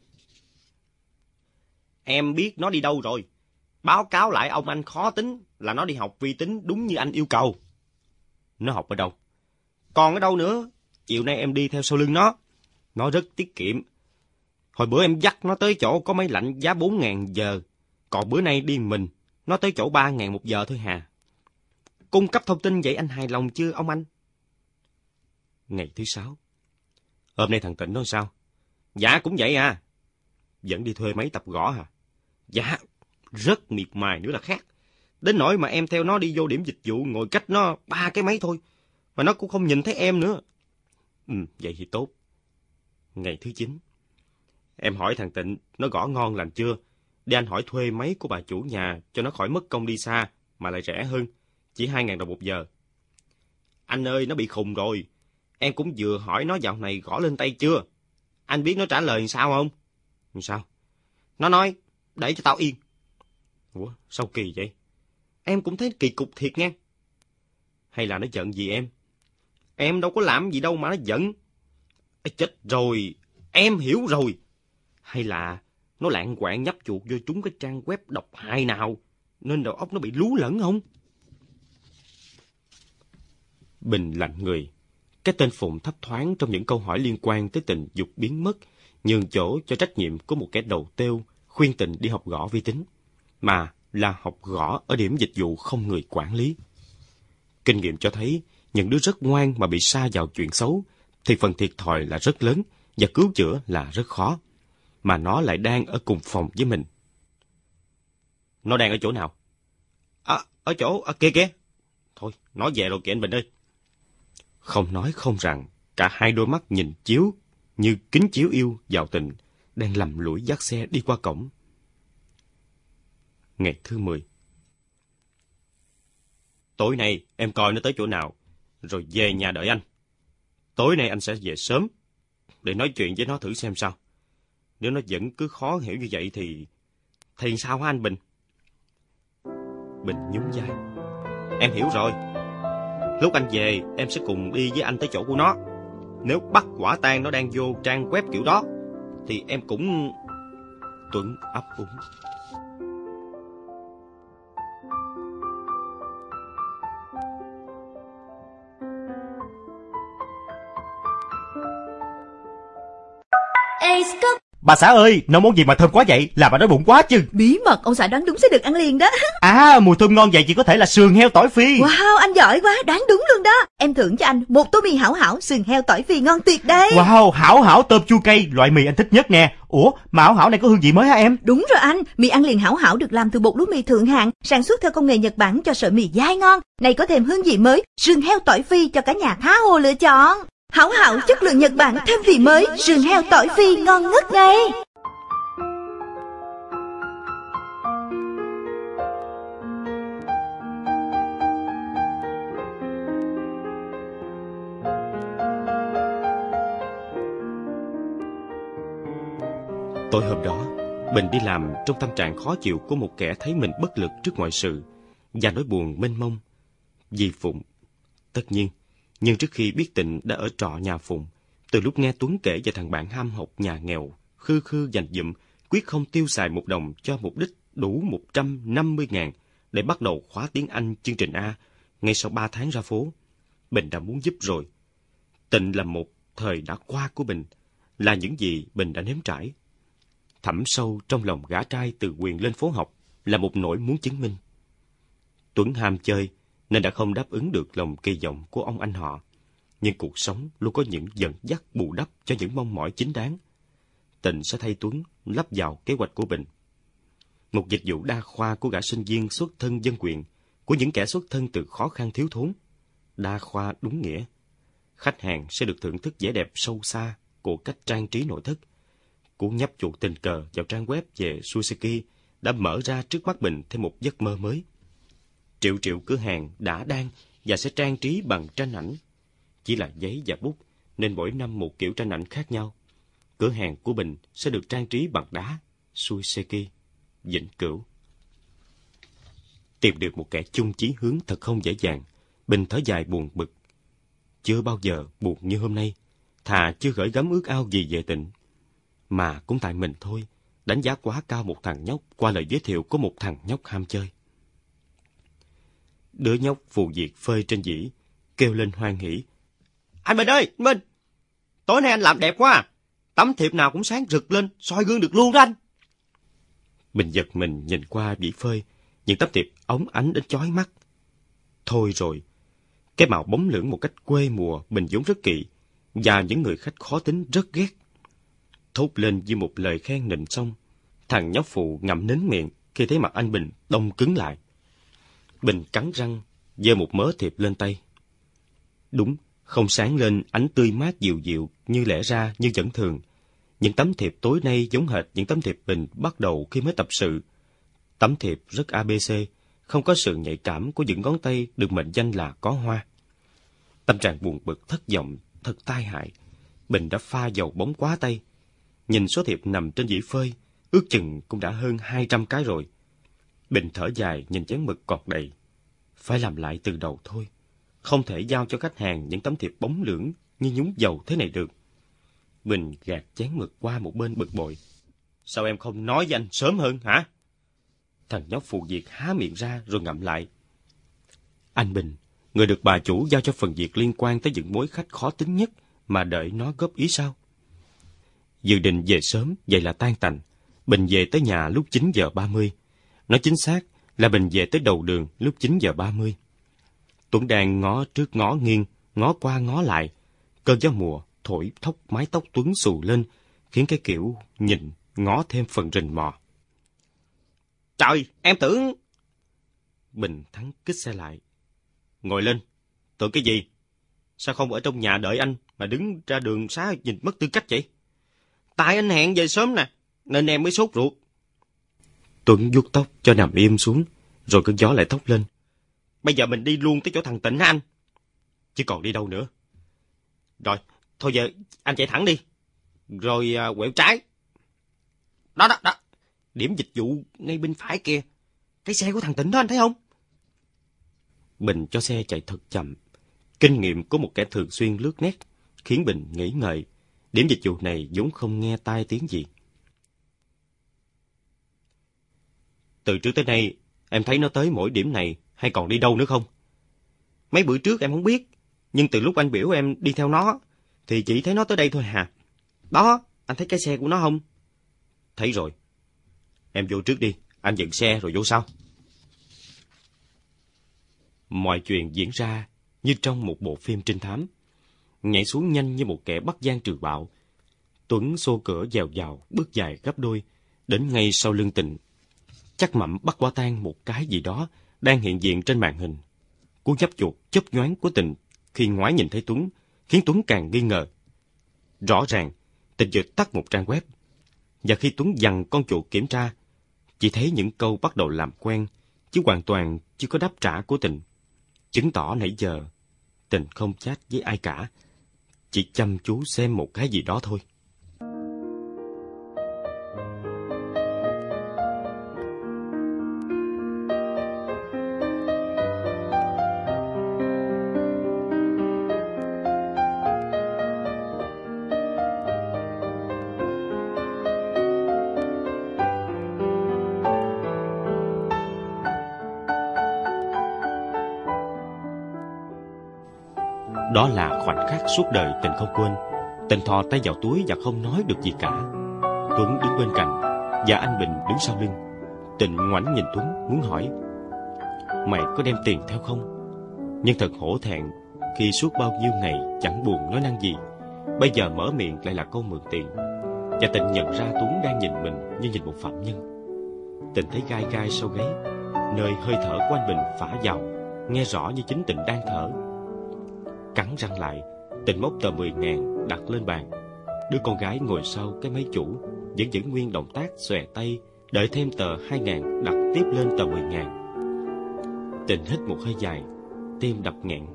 Em biết nó đi đâu rồi. Báo cáo lại ông anh khó tính là nó đi học vi tính đúng như anh yêu cầu. Nó học ở đâu? Còn ở đâu nữa? Chiều nay em đi theo sau lưng nó. Nó rất tiết kiệm. Hồi bữa em dắt nó tới chỗ có máy lạnh giá bốn ngàn giờ. Còn bữa nay đi mình, nó tới chỗ ba ngàn một giờ thôi hà. Cung cấp thông tin vậy anh hài lòng chưa ông anh? Ngày thứ sáu. Hôm nay thằng Tịnh nói sao? Dạ cũng vậy à. Vẫn đi thuê máy tập gõ hả? Dạ, rất miệt mài nữa là khác. Đến nỗi mà em theo nó đi vô điểm dịch vụ ngồi cách nó ba cái máy thôi. Mà nó cũng không nhìn thấy em nữa. Ừ, vậy thì tốt. Ngày thứ chín. Em hỏi thằng Tịnh nó gõ ngon lành chưa? Để anh hỏi thuê máy của bà chủ nhà cho nó khỏi mất công đi xa mà lại rẻ hơn. Chỉ hai ngàn đồng một giờ. Anh ơi, nó bị khùng rồi. Em cũng vừa hỏi nó dạo này gõ lên tay chưa? Anh biết nó trả lời sao không? Sao? Nó nói, để cho tao yên. Ủa, sao kỳ vậy? Em cũng thấy kỳ cục thiệt nha. Hay là nó giận gì em? Em đâu có làm gì đâu mà nó giận. Ê, chết rồi, em hiểu rồi. Hay là nó lạng quạng nhấp chuột vô trúng cái trang web độc hại nào, nên đầu óc nó bị lú lẫn không? Bình lặng người. Cái tên Phụng thấp thoáng trong những câu hỏi liên quan tới Tình dục biến mất, nhường chỗ cho trách nhiệm của một kẻ đầu têu khuyên Tình đi học gõ vi tính, mà là học gõ ở điểm dịch vụ không người quản lý. Kinh nghiệm cho thấy, những đứa rất ngoan mà bị sa vào chuyện xấu, thì phần thiệt thòi là rất lớn và cứu chữa là rất khó. Mà nó lại đang ở cùng phòng với mình. Nó đang ở chỗ nào? À, ở chỗ, à, kia kia. Thôi, nói về rồi kìa anh Bình ơi. Không nói không rằng, cả hai đôi mắt nhìn chiếu như kính chiếu yêu vào Tình đang lầm lũi dắt xe đi qua cổng. Ngày thứ mười. Tối nay em coi nó tới chỗ nào, rồi về nhà đợi anh. Tối nay anh sẽ về sớm, để nói chuyện với nó thử xem sao. Nếu nó vẫn cứ khó hiểu như vậy thì... Thì sao hả anh Bình? Bình nhún vai. Em hiểu rồi. Lúc anh về, em sẽ cùng đi với anh tới chỗ của nó. Nếu bắt quả tang nó đang vô trang web kiểu đó, thì em cũng... Tuấn ấp úng. Bà xã ơi, nấu món gì mà thơm quá vậy? Làm bà đói bụng quá chứ. Bí mật, ông xã đoán đúng sẽ được ăn liền đó. À, mùi thơm ngon vậy chỉ có thể là sườn heo tỏi phi. Wow, anh giỏi quá, đoán đúng luôn đó. Em thưởng cho anh một tô mì Hảo Hảo sườn heo tỏi phi ngon tuyệt đây. Wow, Hảo Hảo tôm chua cay, loại mì anh thích nhất nè. Ủa, mà Hảo Hảo này có hương vị mới hả em? Đúng rồi anh, mì ăn liền Hảo Hảo được làm từ bột lúa mì thượng hạng, sản xuất theo công nghệ Nhật Bản cho sợi mì dai ngon. Này có thêm hương vị mới, sườn heo tỏi phi cho cả nhà tha hồ lựa chọn. Hảo Hảo chất lượng Nhật Bản thêm vị mới, sườn heo tỏi phi ngon ngất ngây. Tối hôm đó, Bình đi làm trong tâm trạng khó chịu của một kẻ thấy mình bất lực trước mọi sự và nỗi buồn mênh mông vì Phụng. Tất nhiên, nhưng trước khi biết Tịnh đã ở trọ nhà Phụng, từ lúc nghe Tuấn kể về thằng bạn ham học nhà nghèo, khư khư dành dụm, quyết không tiêu xài một đồng cho mục đích đủ một trăm năm mươi ngàn để bắt đầu khóa tiếng Anh chương trình A ngay sau ba tháng ra phố, Bình đã muốn giúp rồi. Tịnh là một thời đã qua của Bình, là những gì Bình đã nếm trải. Thẳm sâu trong lòng gã trai từ quyền lên phố học là một nỗi muốn chứng minh. Tuấn ham chơi nên đã không đáp ứng được lòng kỳ vọng của ông anh họ. Nhưng cuộc sống luôn có những dẫn dắt bù đắp cho những mong mỏi chính đáng. Tịnh sẽ thay Tuấn lắp vào kế hoạch của Bình. Một dịch vụ đa khoa của gã sinh viên xuất thân dân quyền, của những kẻ xuất thân từ khó khăn thiếu thốn. Đa khoa đúng nghĩa. Khách hàng sẽ được thưởng thức vẻ đẹp sâu xa của cách trang trí nội thất. Cú nhấp chuột tình cờ vào trang web về Suzuki đã mở ra trước mắt Bình thêm một giấc mơ mới. Triệu triệu cửa hàng đã đang và sẽ trang trí bằng tranh ảnh. Chỉ là giấy và bút, nên mỗi năm một kiểu tranh ảnh khác nhau. Cửa hàng của Bình sẽ được trang trí bằng đá, Suzuki, vĩnh cửu. Tìm được một kẻ chung chí hướng thật không dễ dàng, Bình thở dài buồn bực. Chưa bao giờ buồn như hôm nay, thà chưa gửi gắm ước ao gì về Tịnh. Mà cũng tại mình thôi, đánh giá quá cao một thằng nhóc qua lời giới thiệu của một thằng nhóc ham chơi. Đứa nhóc phù diệt phơi trên dĩ, kêu lên hoan hỉ. Anh Bình ơi, anh Bình! Tối nay anh làm đẹp quá à. Tấm thiệp nào cũng sáng rực lên, soi gương được luôn đó anh. Bình giật mình nhìn qua dĩ phơi, những tấm thiệp óng ánh đến chói mắt. Thôi rồi, cái màu bóng lưỡng một cách quê mùa Bình vốn rất kỵ, và những người khách khó tính rất ghét. Thốt lên như một lời khen nịnh xong, thằng nhóc phụ ngậm nín miệng khi thấy mặt anh Bình đông cứng lại. Bình cắn răng, giơ một mớ thiệp lên tay. Đúng, không sáng lên ánh tươi mát dịu dịu như lẽ ra như vẫn thường. Những tấm thiệp tối nay giống hệt những tấm thiệp Bình bắt đầu khi mới tập sự. Tấm thiệp rất a bê xê, không có sự nhạy cảm của những ngón tay được mệnh danh là có hoa. Tâm trạng buồn bực thất vọng, thật tai hại. Bình đã pha dầu bóng quá tay. Nhìn số thiệp nằm trên dĩ phơi, ước chừng cũng đã hơn hai trăm cái rồi. Bình thở dài nhìn chén mực còn đầy. Phải làm lại từ đầu thôi. Không thể giao cho khách hàng những tấm thiệp bóng lưỡng như nhúng dầu thế này được. Bình gạt chén mực qua một bên bực bội. Sao em không nói với anh sớm hơn hả? Thằng nhóc phù diệt há miệng ra rồi ngậm lại. Anh Bình, người được bà chủ giao cho phần việc liên quan tới những mối khách khó tính nhất mà đợi nó góp ý sao? Dự định về sớm, vậy là tan tành. Bình về tới nhà lúc chín giờ ba mươi. Nói chính xác là Bình về tới đầu đường lúc chín giờ ba mươi. Tuấn đang ngó trước ngó nghiêng, ngó qua ngó lại. Cơn gió mùa thổi thốc mái tóc Tuấn xù lên, khiến cái kiểu nhìn ngó thêm phần rình mò. Trời, em tưởng... Bình thắng kích xe lại. Ngồi lên, tưởng cái gì? Sao không ở trong nhà đợi anh mà đứng ra đường xá nhìn mất tư cách vậy? Tại anh hẹn về sớm nè, nên em mới sốt ruột. Tuấn vuốt tóc cho nằm im xuống, rồi cơn gió lại thốc lên. Bây giờ mình đi luôn tới chỗ thằng Tịnh hả anh? Chứ còn đi đâu nữa. Rồi, thôi giờ anh chạy thẳng đi, rồi uh, quẹo trái. Đó, đó, đó. Điểm dịch vụ ngay bên phải kia. Cái xe của thằng Tịnh đó anh thấy không? Bình cho xe chạy thật chậm. Kinh nghiệm của một kẻ thường xuyên lướt nét khiến Bình nghĩ ngợi. Điểm dịch vụ này vốn không nghe tai tiếng gì. Từ trước tới nay, em thấy nó tới mỗi điểm này hay còn đi đâu nữa không? Mấy bữa trước em không biết, nhưng từ lúc anh biểu em đi theo nó, thì chỉ thấy nó tới đây thôi hà. Đó, anh thấy cái xe của nó không? Thấy rồi. Em vô trước đi, anh dựng xe rồi vô sau. Mọi chuyện diễn ra như trong một bộ phim trinh thám. Nhảy xuống nhanh như một kẻ bắt gian trừ bạo. Tuấn xô cửa dèo vào, bước dài gấp đôi, đến ngay sau lưng Tịnh. Chắc Mậm bắt quả tang một cái gì đó đang hiện diện trên màn hình. Cú nhấp chuột chớp nhoáng của Tịnh khi ngoái nhìn thấy Tuấn, khiến Tuấn càng nghi ngờ. Rõ ràng, Tịnh vừa tắt một trang web. Và khi Tuấn giằng con chuột kiểm tra, chỉ thấy những câu bắt đầu làm quen, chứ hoàn toàn chưa có đáp trả của Tịnh. Chứng tỏ nãy giờ, Tịnh không chat với ai cả, chỉ chăm chú xem một cái gì đó thôi. Đó là khoảnh khắc suốt đời Tịnh không quên. Tịnh thò tay vào túi và không nói được gì cả. Tuấn đứng bên cạnh và anh Bình đứng sau lưng. Tịnh ngoảnh nhìn Tuấn muốn hỏi: mày có đem tiền theo không? Nhưng thật hổ thẹn khi suốt bao nhiêu ngày chẳng buồn nói năng gì, bây giờ mở miệng lại là câu mượn tiền. Và Tịnh nhận ra Tuấn đang nhìn mình như nhìn một phạm nhân. Tịnh thấy gai gai sau gáy, nơi hơi thở của anh Bình phả vào, nghe rõ như chính Tịnh đang thở. Cắn răng lại, Tịnh móc tờ mười ngàn đặt lên bàn. Đứa con gái ngồi sau cái máy chủ vẫn giữ nguyên động tác xòe tay, đợi thêm tờ hai ngàn đặt tiếp lên tờ mười ngàn. Tịnh hít một hơi dài, tim đập nghẹn.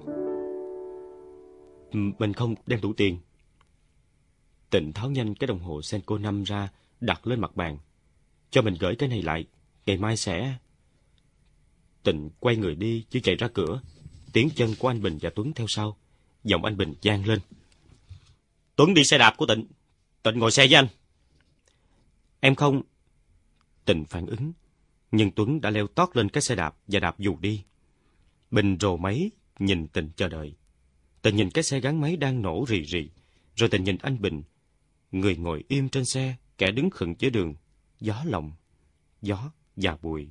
Mình không đem đủ tiền. Tịnh tháo nhanh cái đồng hồ Senko năm ra, đặt lên mặt bàn. Cho mình gửi cái này lại, ngày mai sẽ... Tịnh quay người đi chứ chạy ra cửa. Tiếng chân của anh Bình và Tuấn theo sau. Giọng anh Bình vang lên: Tuấn đi xe đạp của Tịnh, Tịnh ngồi xe với anh. Em không... Tịnh phản ứng, nhưng Tuấn đã leo tót lên cái xe đạp và đạp dù đi. Bình rồ máy, nhìn Tịnh chờ đợi. Tịnh nhìn cái xe gắn máy đang nổ rì rì, rồi Tịnh nhìn anh Bình, người ngồi im trên xe, kẻ đứng khựng giữa đường, gió lộng, gió và bụi.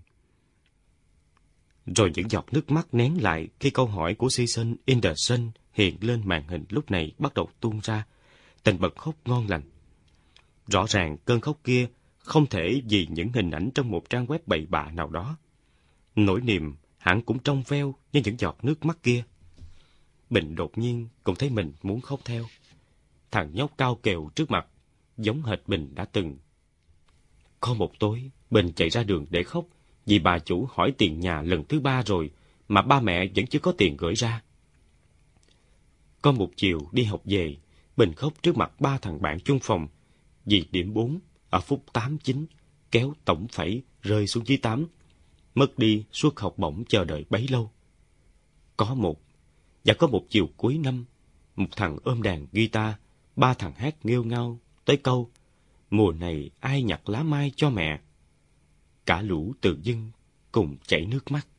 Rồi những giọt nước mắt nén lại khi câu hỏi của Season in the Sun hiện lên màn hình lúc này bắt đầu tuôn ra. Tịnh bật khóc ngon lành. Rõ ràng cơn khóc kia không thể vì những hình ảnh trong một trang web bậy bạ nào đó. Nỗi niềm hẳn cũng trong veo như những giọt nước mắt kia. Bình đột nhiên cũng thấy mình muốn khóc theo. Thằng nhóc cao kèo trước mặt, giống hệt Bình đã từng. Có một tối, Bình chạy ra đường để khóc vì bà chủ hỏi tiền nhà lần thứ ba rồi mà ba mẹ vẫn chưa có tiền gửi ra. Có một chiều đi học về, Bình khóc trước mặt ba thằng bạn chung phòng vì điểm bốn ở phút tám chín kéo tổng phẩy rơi xuống dưới tám, mất đi suốt học bổng chờ đợi bấy lâu. Có một, và có một chiều cuối năm, một thằng ôm đàn guitar, ba thằng hát nghêu ngao tới câu mùa này ai nhặt lá mai cho mẹ. Cả lũ tự dưng cùng chảy nước mắt.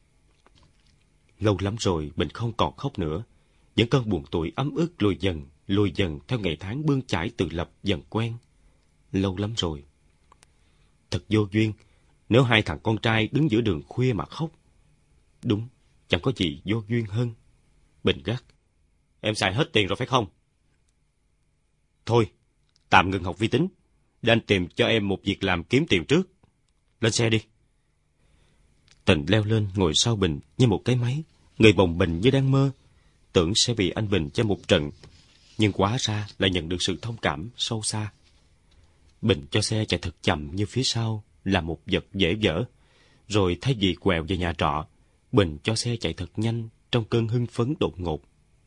Lâu lắm rồi Bình không còn khóc nữa. Những cơn buồn tủi ấm ức lùi dần, lùi dần theo ngày tháng bươn chải tự lập dần quen. Lâu lắm rồi. Thật vô duyên, nếu hai thằng con trai đứng giữa đường khuya mà khóc. Đúng, chẳng có gì vô duyên hơn. Bình gắt: Em xài hết tiền rồi phải không? Thôi, tạm ngừng học vi tính, để anh tìm cho em một việc làm kiếm tiền trước. Lên xe đi. Tịnh leo lên ngồi sau Bình như một cái máy, người bồng bềnh như đang mơ, tưởng sẽ bị anh Bình cho một trận, nhưng hóa ra lại nhận được sự thông cảm sâu xa. Bình cho xe chạy thật chậm như phía sau là một vật dễ dở, rồi thay vì quẹo về nhà trọ, Bình cho xe chạy thật nhanh trong cơn hưng phấn đột ngột.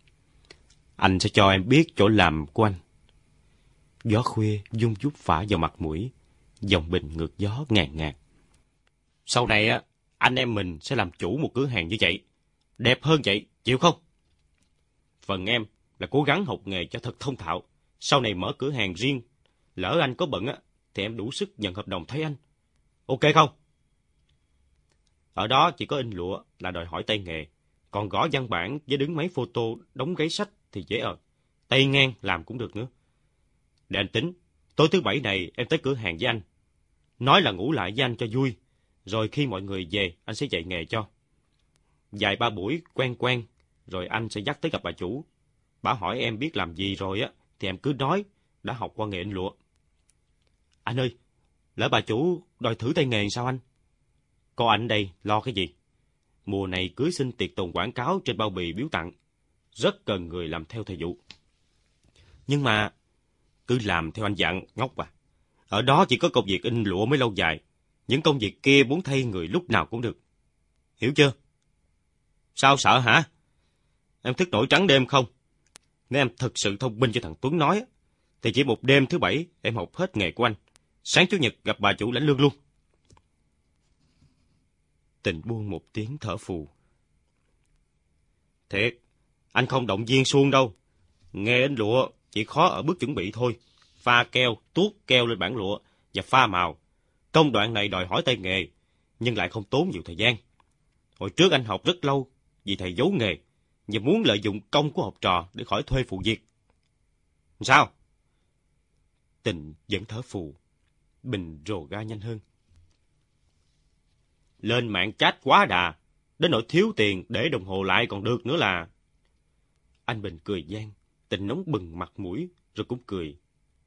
Anh sẽ cho em biết chỗ làm của anh. Gió khuya vung vút phả vào mặt mũi, giọng Bình ngược gió ngàn ngạt. Sau này á, anh em mình sẽ làm chủ một cửa hàng như vậy, đẹp hơn vậy, chịu không? Phần em là cố gắng học nghề cho thật thông thạo, sau này mở cửa hàng riêng. Lỡ anh có bận á, thì em đủ sức nhận hợp đồng thấy anh. Ok không? Ở đó chỉ có in lụa là đòi hỏi tay nghề, còn gõ văn bản với đứng máy photo đóng gáy sách thì dễ ờ. Tay ngang làm cũng được nữa. Để anh tính, tối thứ bảy này em tới cửa hàng với anh. Nói là ngủ lại với anh cho vui, rồi khi mọi người về anh sẽ dạy nghề cho. Vài ba buổi quen quen, rồi anh sẽ dắt tới gặp bà chủ. Bà hỏi em biết làm gì rồi á, thì em cứ nói đã học qua nghề in lụa. Anh ơi, lỡ bà chủ đòi thử tay nghề sao anh? Có anh đây, lo cái gì? Mùa này cưới xin tiệc tùng quảng cáo trên bao bì biếu tặng. Rất cần người làm theo thời vụ. Nhưng mà, cứ làm theo anh dặn, ngốc à. Ở đó chỉ có công việc in lụa mới lâu dài. Những công việc kia muốn thay người lúc nào cũng được. Hiểu chưa? Sao sợ hả? Em thức nổi trắng đêm không? Nếu em thật sự thông minh cho thằng Tuấn nói, thì chỉ một đêm thứ bảy em học hết nghề của anh. Sáng chủ nhật gặp bà chủ lãnh lương luôn. Tịnh buông một tiếng thở phù. Thiệt, anh không động viên Xuân đâu. Nghề in lụa chỉ khó ở bước chuẩn bị thôi. Pha keo, tuốt keo lên bản lụa và pha màu. Công đoạn này đòi hỏi tay nghề, nhưng lại không tốn nhiều thời gian. Hồi trước anh học rất lâu vì thầy giấu nghề, và muốn lợi dụng công của học trò để khỏi thuê phụ việc. Sao? Tình vẫn thở phù. Bình rồ ga nhanh hơn. Lên mạng chat quá đà, đến nỗi thiếu tiền để đồng hồ lại còn được nữa là... Anh Bình cười gian, Tình nóng bừng mặt mũi, rồi cũng cười.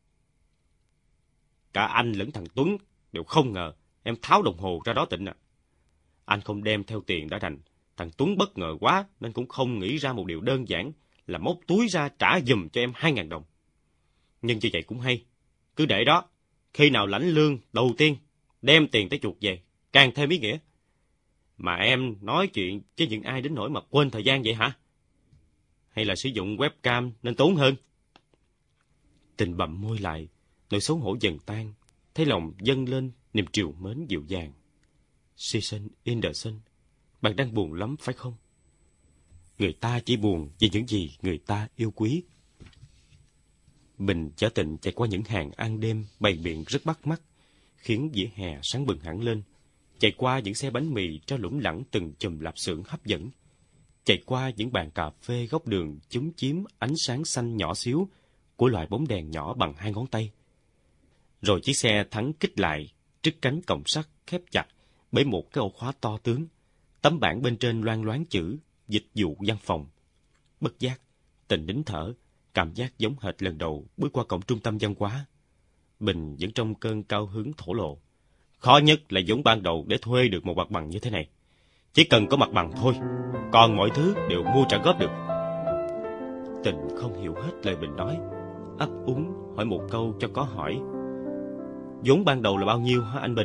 Cả anh lẫn thằng Tuấn đều không ngờ em tháo đồng hồ ra đó Tịnh à. Anh không đem theo tiền đã đành. Thằng Tuấn bất ngờ quá nên cũng không nghĩ ra một điều đơn giản là móc túi ra trả giùm cho em hai ngàn đồng. Nhưng như vậy cũng hay. Cứ để đó, khi nào lãnh lương đầu tiên, đem tiền tới chuột về, càng thêm ý nghĩa. Mà em nói chuyện với những ai đến nỗi mà quên thời gian vậy hả? Hay là sử dụng webcam nên tốn hơn? Tình bậm môi lại, nỗi xấu hổ dần tan, thấy lòng dâng lên niềm trìu mến dịu dàng. Season in the sun, bạn đang buồn lắm phải không? Người ta chỉ buồn vì những gì người ta yêu quý. Bình chở Tình chạy qua những hàng ăn đêm bày biện rất bắt mắt, khiến vỉa hè sáng bừng hẳn lên. Chạy qua những xe bánh mì treo lủng lẳng từng chùm lạp xưởng hấp dẫn. Chạy qua những bàn cà phê góc đường chúm chím ánh sáng xanh nhỏ xíu của loại bóng đèn nhỏ bằng hai ngón tay. Rồi chiếc xe thắng kích lại trước cánh cổng sắt khép chặt bởi một cái ổ khóa to tướng. Tấm bảng bên trên loang loáng chữ dịch vụ văn phòng. Bất giác, Tình nín thở, cảm giác giống hệt lần đầu bước qua cổng trung tâm văn hóa. Bình vẫn trong cơn cao hứng thổ lộ. Khó nhất là giống ban đầu để thuê được một mặt bằng như thế này. Chỉ cần có mặt bằng thôi, còn mọi thứ đều mua trả góp được. Tình không hiểu hết lời Bình nói, ấp úng hỏi một câu cho có hỏi. Vốn ban đầu là bao nhiêu hả anh Bình?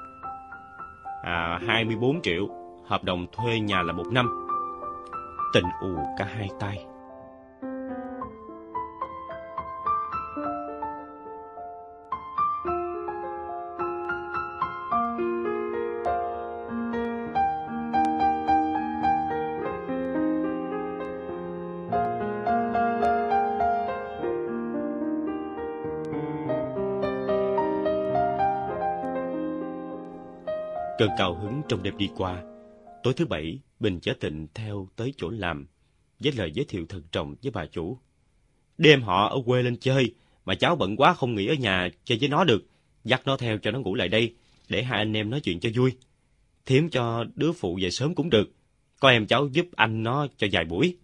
À, hai mươi bốn triệu, hợp đồng thuê nhà là một năm. Tình ù cả hai tay. Cơn cao hứng trong đêm đi qua. Tối thứ bảy, Bình chở Tịnh theo tới chỗ làm, với lời giới thiệu thận trọng với bà chủ. Đêm họ ở quê lên chơi, mà cháu bận quá không nghỉ ở nhà chơi với nó được. Dắt nó theo cho nó ngủ lại đây, để hai anh em nói chuyện cho vui. Thiếm cho đứa phụ về sớm cũng được, có em cháu giúp anh nó cho vài buổi.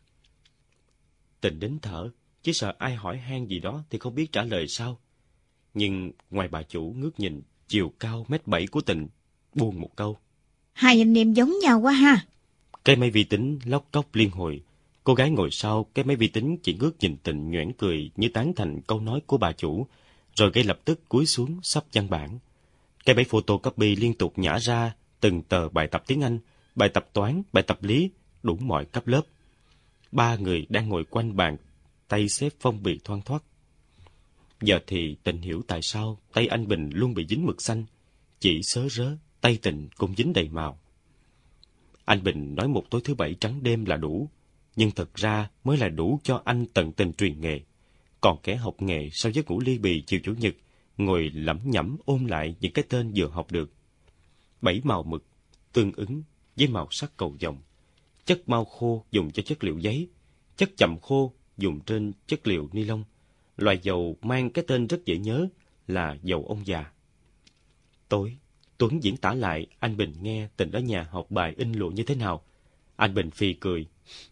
Tịnh đến thở, chứ sợ ai hỏi han gì đó thì không biết trả lời sao. Nhưng ngoài bà chủ ngước nhìn chiều cao mét bảy của Tịnh, buông một câu. Hai anh em giống nhau quá ha. Cái máy vi tính lóc cóc liên hồi. Cô gái ngồi sau cái máy vi tính chỉ ngước nhìn Tịnh nhoẻn cười như tán thành câu nói của bà chủ, rồi ngay lập tức cúi xuống sắp văn bản. Cái máy photocopy liên tục nhả ra từng tờ bài tập tiếng Anh, bài tập toán, bài tập lý, đủ mọi cấp lớp. Ba người đang ngồi quanh bàn, tay xếp phong bì thoăn thoắt. Giờ thì Tịnh hiểu tại sao tay anh Bình luôn bị dính mực xanh, chỉ sớ rớ tay Tịnh cũng dính đầy màu. Anh Bình nói một tối thứ bảy trắng đêm là đủ, nhưng thật ra mới là đủ cho anh tận tình truyền nghề. Còn kẻ học nghề sau giấc ngủ ly bì chiều chủ nhật, ngồi lẩm nhẩm ôm lại những cái tên vừa học được. Bảy màu mực tương ứng với màu sắc cầu vồng, chất mau khô dùng cho chất liệu giấy, chất chậm khô dùng trên chất liệu ni lông. Loại dầu mang cái tên rất dễ nhớ là dầu ông già. Tối, Tuấn diễn tả lại anh Bình nghe Tịnh ở nhà học bài in lụa như thế nào. Anh Bình phì cười.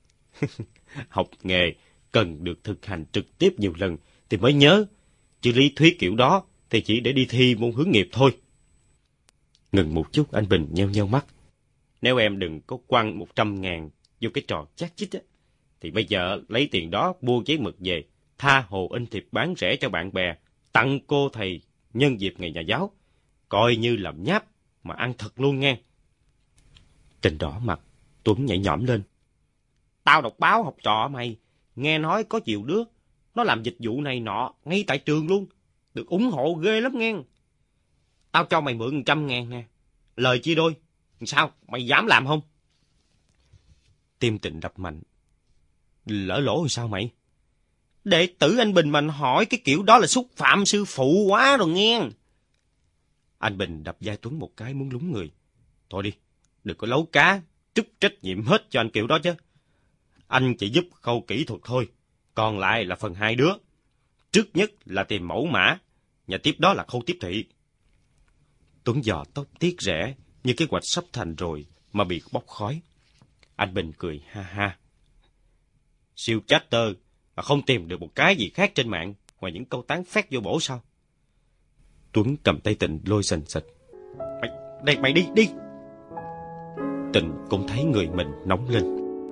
Học nghề cần được thực hành trực tiếp nhiều lần thì mới nhớ, chứ lý thuyết kiểu đó thì chỉ để đi thi môn hướng nghiệp thôi. Ngừng một chút, anh Bình nheo nheo mắt. Nếu em đừng có quăng một trăm ngàn vô cái trò chát chích á, thì bây giờ lấy tiền đó mua giấy mực về, tha hồ in thiệp bán rẻ cho bạn bè, tặng cô thầy nhân dịp ngày nhà giáo, coi như làm nháp mà ăn thật luôn nghe. Tình đỏ mặt, Tuấn nhảy nhõm lên. Tao đọc báo học trò mày, nghe nói có nhiều đứa nó làm dịch vụ này nọ ngay tại trường luôn, được ủng hộ ghê lắm nghe. Tao cho mày mượn một trăm ngàn nè, lời chia đôi, sao mày dám làm không? Tim Tịnh đập mạnh. Lỡ lỗ rồi sao mày? Đệ tử anh Bình mà hỏi cái kiểu đó là xúc phạm sư phụ quá rồi nghe. Anh Bình đập vai Tuấn một cái muốn lúng người. Thôi đi, đừng có lấu cá, trút trách nhiệm hết cho anh kiểu đó chứ. Anh chỉ giúp khâu kỹ thuật thôi, còn lại là phần hai đứa. Trước nhất là tìm mẫu mã, và tiếp đó là khâu tiếp thị. Tuấn dò tóc tiếc rẻ như kế hoạch sắp thành rồi mà bị bốc khói. Anh Bình cười ha ha. Siêu chatter mà không tìm được một cái gì khác trên mạng ngoài những câu tán phét vô bổ sao? Tuấn cầm tay Tịnh lôi sình sịch. Mày, đây, mày đi, đi! Tịnh cũng thấy người mình nóng lên.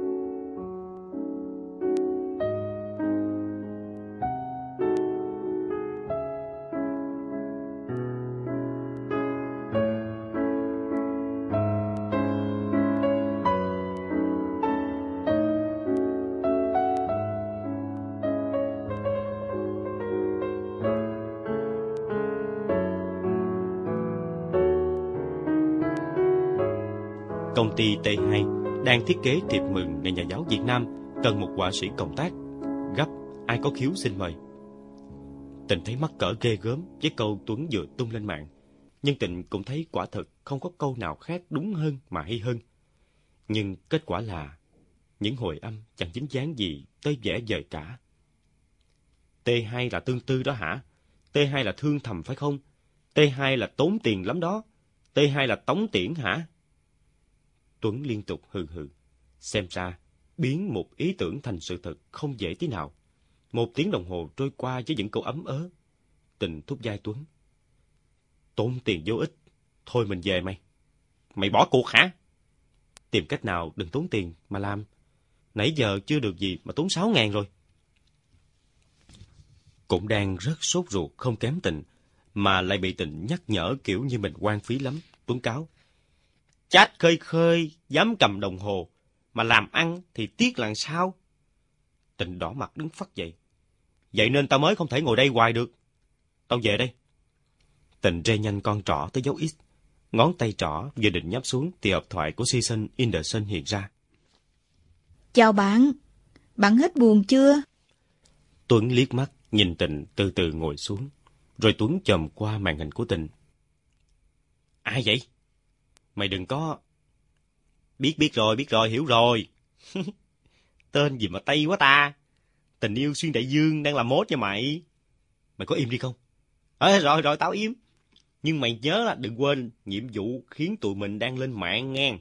Công ty T hai đang thiết kế thiệp mừng Ngày Nhà giáo Việt Nam cần một họa sĩ cộng tác. Gấp, ai có khiếu xin mời. Tịnh thấy mắc cỡ ghê gớm với câu Tuấn vừa tung lên mạng. Nhưng Tịnh cũng thấy quả thực không có câu nào khác đúng hơn mà hay hơn. Nhưng kết quả là những hồi âm chẳng dính dáng gì tới vẻ vời cả. T hai là tương tư đó hả? T hai là thương thầm phải không? T hai là tốn tiền lắm đó. T hai là tống tiễn hả? Tuấn liên tục hừ hừ. Xem ra, biến một ý tưởng thành sự thật không dễ tí nào. Một tiếng đồng hồ trôi qua với những câu ấm ớ. Tịnh thúc vai Tuấn. Tốn tiền vô ích. Thôi mình về mày. Mày bỏ cuộc hả? Tìm cách nào đừng tốn tiền mà làm. Nãy giờ chưa được gì mà tốn sáu ngàn rồi. Cũng đang rất sốt ruột không kém Tịnh, mà lại bị Tịnh nhắc nhở kiểu như mình hoang phí lắm. Tuấn cáo. Chat khơi khơi, dám cầm đồng hồ, mà làm ăn thì tiếc làm sao? Tịnh đỏ mặt đứng phắt dậy. Vậy nên tao mới không thể ngồi đây hoài được. Tao về đây. Tịnh rê nhanh con trỏ tới dấu X. Ngón tay trỏ vừa định nhấp xuống thì hộp thoại của Season in the Sun hiện ra. Chào bạn. Bạn hết buồn chưa? Tuấn liếc mắt, nhìn Tịnh từ từ ngồi xuống. Rồi Tuấn chồm qua màn hình của Tịnh. Ai vậy? Mày đừng có... Biết biết rồi, biết rồi, hiểu rồi. Tên gì mà Tây quá ta. Tình yêu xuyên đại dương đang làm mốt cho mày. Mày có im đi không? Ờ, rồi, rồi, tao im. Nhưng mày nhớ là đừng quên nhiệm vụ khiến tụi mình đang lên mạng nghe.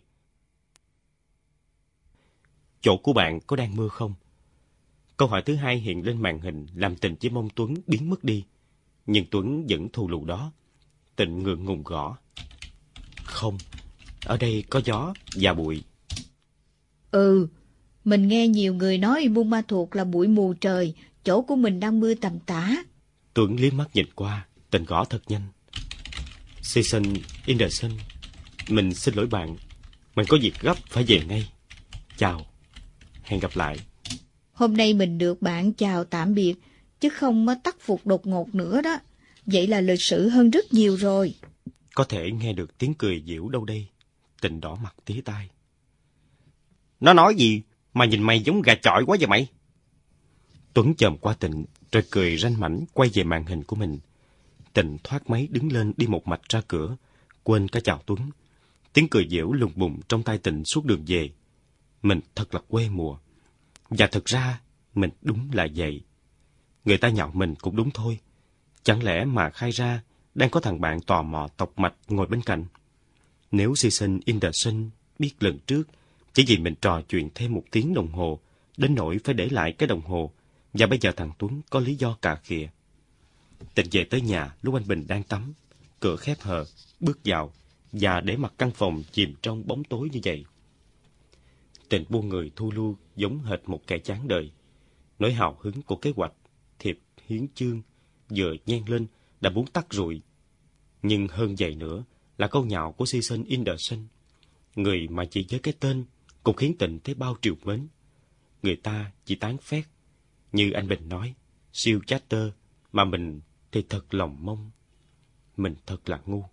Chỗ của bạn có đang mưa không? Câu hỏi thứ hai hiện lên màn hình làm Tịnh chỉ mong Tuấn biến mất đi. Nhưng Tuấn vẫn thù lù đó. Tịnh ngượng ngùng gõ. Không, ở đây có gió và bụi. Ừ, mình nghe nhiều người nói Buôn Ma Thuột là bụi mù trời, chỗ của mình đang mưa tầm tã. Tuấn liếc mắt nhìn qua, Tịnh gõ thật nhanh. Season in the Sun, mình xin lỗi bạn, mình có việc gấp phải về ngay. Chào, hẹn gặp lại. Hôm nay mình được bạn chào tạm biệt, chứ không mới tắt phục đột ngột nữa đó. Vậy là lịch sự hơn rất nhiều rồi. Có thể nghe được tiếng cười giễu đâu đây. Tịnh đỏ mặt tía tai. Nó nói gì mà nhìn mày giống gà chọi quá vậy mày? Tuấn chồm qua Tịnh rồi cười ranh mảnh quay về màn hình của mình. Tịnh thoát máy đứng lên đi một mạch ra cửa, quên cả chào Tuấn. Tiếng cười giễu lùng bùng trong tai Tịnh suốt đường về. Mình thật là quê mùa. Và thực ra mình đúng là vậy. Người ta nhạo mình cũng đúng thôi. Chẳng lẽ mà khai ra đang có thằng bạn tò mò tọc mạch ngồi bên cạnh. Nếu Season in the Sun biết lần trước chỉ vì mình trò chuyện thêm một tiếng đồng hồ đến nỗi phải để lại cái đồng hồ, và bây giờ thằng Tuấn có lý do cà khịa. Tịnh về tới nhà lúc anh Bình đang tắm, cửa khép hờ, bước vào và để mặt căn phòng chìm trong bóng tối như vậy. Tịnh buông người thu lưu giống hệt một kẻ chán đời. Nỗi hào hứng của kế hoạch thiệp hiến chương vừa nhen lên đã muốn tắt rụi. Nhưng hơn vậy nữa là câu nhạo của Season in the Sun. Người mà chỉ với cái tên cũng khiến Tịnh thấy bao triều mến. Người ta chỉ tán phét. Như anh Bình nói, siêu chatter, mà mình thì thật lòng mong. Mình thật là ngu.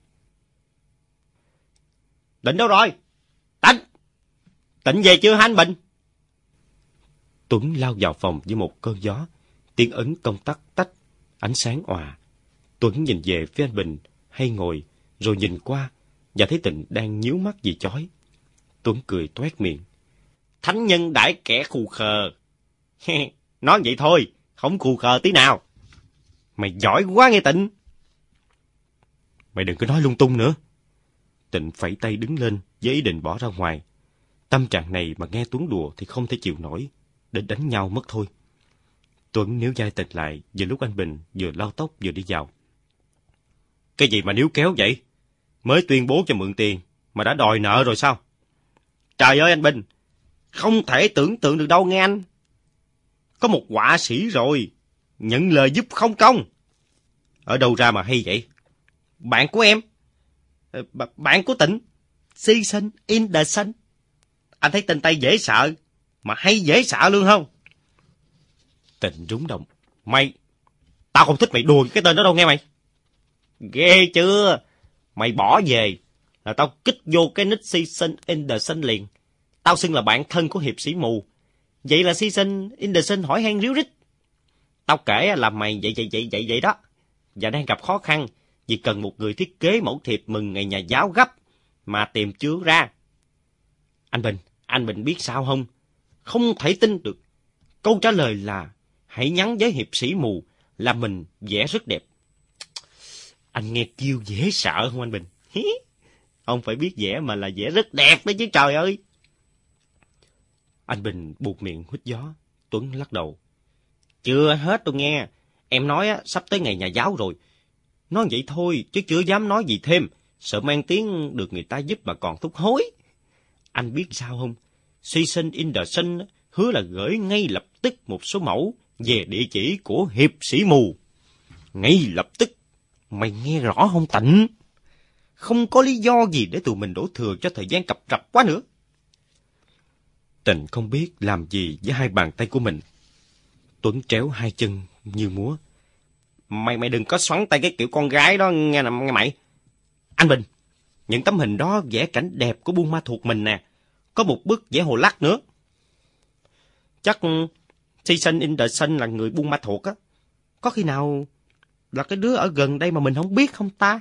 Tịnh đâu rồi? Tịnh! Tịnh về chưa hả anh Bình? Tuấn lao vào phòng với một cơn gió. Tiếng ấn công tắc tách, ánh sáng òa. Tuấn nhìn về phía anh Bình, hay ngồi, rồi nhìn qua, và thấy Tịnh đang nhíu mắt vì chói. Tuấn cười toét miệng. thánh nhân đãi kẻ khù khờ. Nói vậy thôi, không khù khờ tí nào. Mày giỏi quá nghe Tịnh. Mày đừng có nói lung tung nữa. Tịnh phẩy tay đứng lên với ý định bỏ ra ngoài. Tâm trạng này mà nghe Tuấn đùa thì không thể chịu nổi, đến đánh nhau mất thôi. Tuấn níu vai Tịnh lại vừa lúc anh Bình vừa lau tóc vừa đi vào. Cái gì mà níu kéo vậy? Mới tuyên bố cho mượn tiền mà đã đòi nợ rồi sao? Trời ơi anh Bình, không thể tưởng tượng được đâu nghe anh. Có một họa sĩ rồi, nhận lời giúp không công. Ở đâu ra mà hay vậy? Bạn của em, B- bạn của Tịnh, Season in the Sun. Anh thấy tên Tây dễ sợ, mà hay dễ sợ luôn không? Tịnh rúng động. Mày, tao không thích mày đùa cái tên đó đâu nghe mày. Ghê chưa? Mày bỏ về là tao kích vô cái nick Season in the Sun liền. Tao xưng là bạn thân của hiệp sĩ mù. Vậy là Season in the Sun hỏi han ríu rít. Tao kể là mày vậy vậy vậy vậy vậy đó. Và đang gặp khó khăn vì cần một người thiết kế mẫu thiệp mừng ngày nhà giáo gấp mà tìm chưa ra. Anh Bình, anh Bình biết sao không? Không thể tin được. Câu trả lời là hãy nhắn với hiệp sĩ mù là mình vẽ rất đẹp. Anh nghe kêu dễ sợ không anh Bình? Ông phải biết vẽ mà là vẽ rất đẹp đó chứ trời ơi. Anh Bình buột miệng huýt gió. Tuấn lắc đầu. Chưa hết đâu nghe. Em nói á, sắp tới ngày nhà giáo rồi. Nói vậy thôi chứ chưa dám nói gì thêm. Sợ mang tiếng được người ta giúp mà còn thúc hối. Anh biết sao không? Season in the Sun hứa là gửi ngay lập tức một số mẫu về địa chỉ của hiệp sĩ mù. Ngay lập tức. Mày nghe rõ không Tịnh? Không có lý do gì để tụi mình đổ thừa cho thời gian cập rập quá nữa. Tịnh không biết làm gì với hai bàn tay của mình. Tuấn tréo hai chân như múa. Mày mày đừng có xoắn tay cái kiểu con gái đó nghe, nghe mày. Anh Bình, những tấm hình đó vẽ cảnh đẹp của Buôn Ma Thuột mình nè. Có một bức vẽ Hồ Lắc nữa. Chắc Season in the Sun là người Buôn Ma Thuột á. Có khi nào là cái đứa ở gần đây mà mình không biết không ta?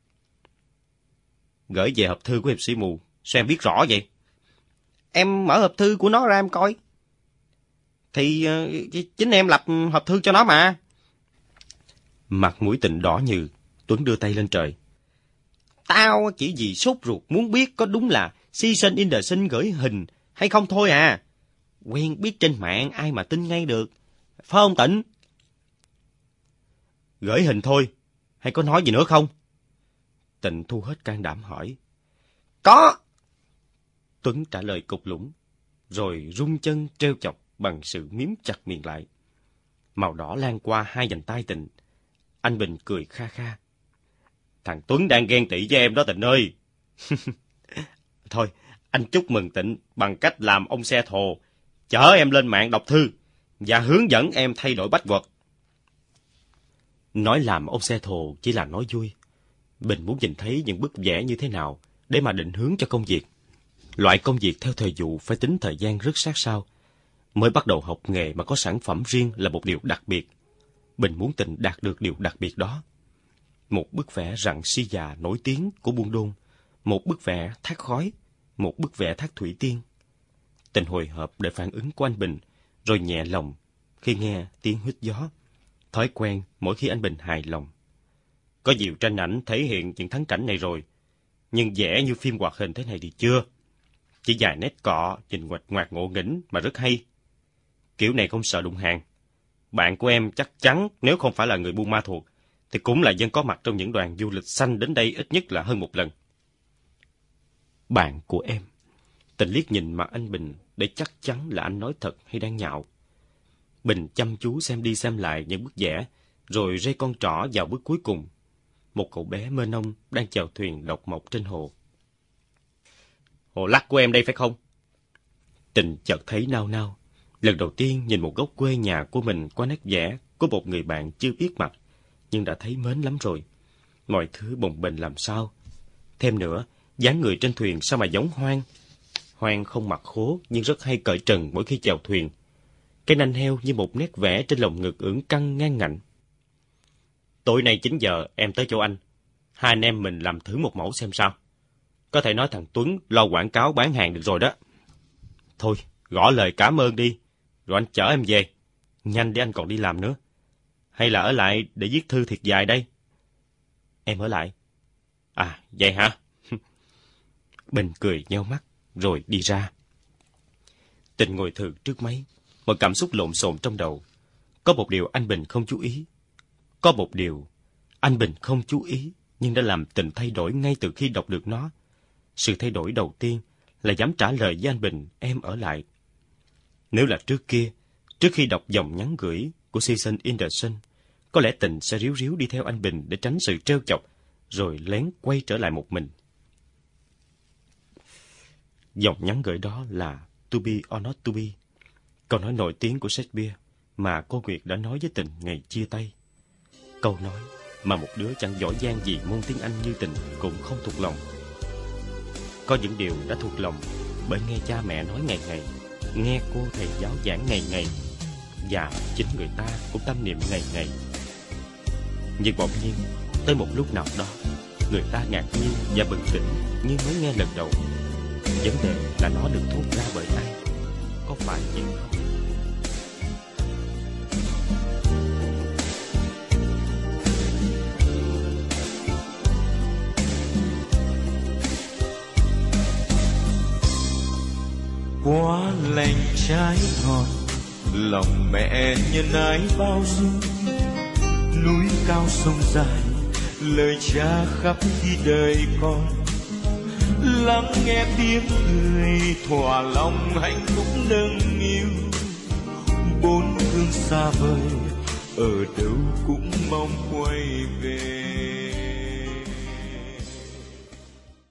Gửi về hộp thư của hiệp sĩ mù. Sao em biết rõ vậy? Em mở hộp thư của nó ra em coi. Thì uh, chính em lập hộp thư cho nó mà. Mặt mũi Tịnh đỏ nhừ. Tuấn đưa tay lên trời. Tao chỉ vì sốt ruột muốn biết có đúng là Season in the Sun gửi hình hay không thôi à. Quen biết trên mạng ai mà tin ngay được. Phải không Tịnh? Gửi hình thôi, hay có nói gì nữa không? Tịnh thu hết can đảm hỏi. Có! Tuấn trả lời cục lũng, rồi rung chân treo chọc bằng sự miếm chặt miệng lại. Màu đỏ lan qua hai vành tay Tịnh. Anh Bình cười kha kha. Thằng Tuấn đang ghen tị với em đó Tịnh ơi. Thôi, anh chúc mừng Tịnh bằng cách làm ông xe thồ, chở em lên mạng đọc thư và hướng dẫn em thay đổi bách quật. Nói làm ông xe thồ chỉ là nói vui. Bình muốn nhìn thấy những bức vẽ như thế nào để mà định hướng cho công việc. Loại công việc theo thời vụ phải tính thời gian rất sát sao. Mới bắt đầu học nghề mà có sản phẩm riêng là một điều đặc biệt. Bình muốn Tịnh đạt được điều đặc biệt đó. Một bức vẽ rặng si già nổi tiếng của Buôn Đôn, một bức vẽ thác khói, một bức vẽ thác thủy tiên. Tịnh hồi hộp để phản ứng của anh Bình, rồi nhẹ lòng khi nghe tiếng huýt gió. Thói quen mỗi khi anh Bình hài lòng. Có nhiều tranh ảnh thể hiện những thắng cảnh này rồi, nhưng vẽ như phim hoạt hình thế này thì chưa. Chỉ vài nét cọ, nhìn ngoạch ngoạc ngộ nghĩnh mà rất hay. Kiểu này không sợ đụng hàng. Bạn của em chắc chắn nếu không phải là người Buôn Ma Thuột, thì cũng là dân có mặt trong những đoàn du lịch xanh đến đây ít nhất là hơn một lần. Bạn của em. Tịnh liếc nhìn mặt anh Bình để chắc chắn là anh nói thật hay đang nhạo. Bình chăm chú xem đi xem lại những bức vẽ, rồi rê con trỏ vào bức cuối cùng. Một cậu bé mênh mông đang chèo thuyền độc mộc trên hồ. Hồ Lắc của em đây phải không? Tịnh chợt thấy nao nao. Lần đầu tiên nhìn một góc quê nhà của mình qua nét vẽ của một người bạn chưa biết mặt, nhưng đã thấy mến lắm rồi. Mọi thứ bồng bềnh làm sao. Thêm nữa, dáng người trên thuyền sao mà giống Hoang. Hoang không mặc khố nhưng rất hay cởi trần mỗi khi chèo thuyền. Cái nanh heo như một nét vẽ trên lồng ngực ưỡn căng ngang ngạnh. Tối nay chín giờ em tới chỗ anh. Hai anh em mình làm thử một mẫu xem sao. Có thể nói thằng Tuấn lo quảng cáo bán hàng được rồi đó. Thôi, Gõ lời cảm ơn đi, rồi anh chở em về. Nhanh để anh còn đi làm nữa. Hay là ở lại để viết thư thiệt dài đây? Em ở lại. À, vậy hả? Bình cười nheo mắt, rồi đi ra. Tịnh ngồi thừ trước máy, một cảm xúc lộn xộn trong đầu. Có một điều anh Bình không chú ý. Có một điều anh Bình không chú ý, nhưng đã làm Tịnh thay đổi ngay từ khi đọc được nó. Sự thay đổi đầu tiên là dám trả lời với anh Bình, em ở lại. Nếu là trước kia, trước khi đọc dòng nhắn gửi của Season in the Sun, có lẽ Tịnh sẽ ríu ríu đi theo anh Bình để tránh sự trêu chọc, rồi lén quay trở lại một mình. Dòng nhắn gửi đó là To be or not to be, câu nói nổi tiếng của Shakespeare mà cô Nguyệt đã nói với Tịnh ngày chia tay. Câu nói mà một đứa chẳng giỏi giang gì môn tiếng Anh như Tịnh cũng không thuộc lòng. Có những điều đã thuộc lòng bởi nghe cha mẹ nói ngày ngày, nghe cô thầy giáo giảng ngày ngày, và chính người ta cũng tâm niệm ngày ngày. Nhưng bỗng nhiên, tới một lúc nào đó, người ta ngạc nhiên và bừng tỉnh như mới nghe lần đầu. Vấn đề là nó được thốt ra bởi ai? Có phải vậy không? Quá lành trái ngọt, lòng mẹ nhân ái bao dung. Núi cao sông dài, lời cha khắp khi đời con. Lắng nghe tiếng người, thỏa lòng hạnh phúc nâng niu. Bốn phương xa vời, ở đâu cũng mong quay về.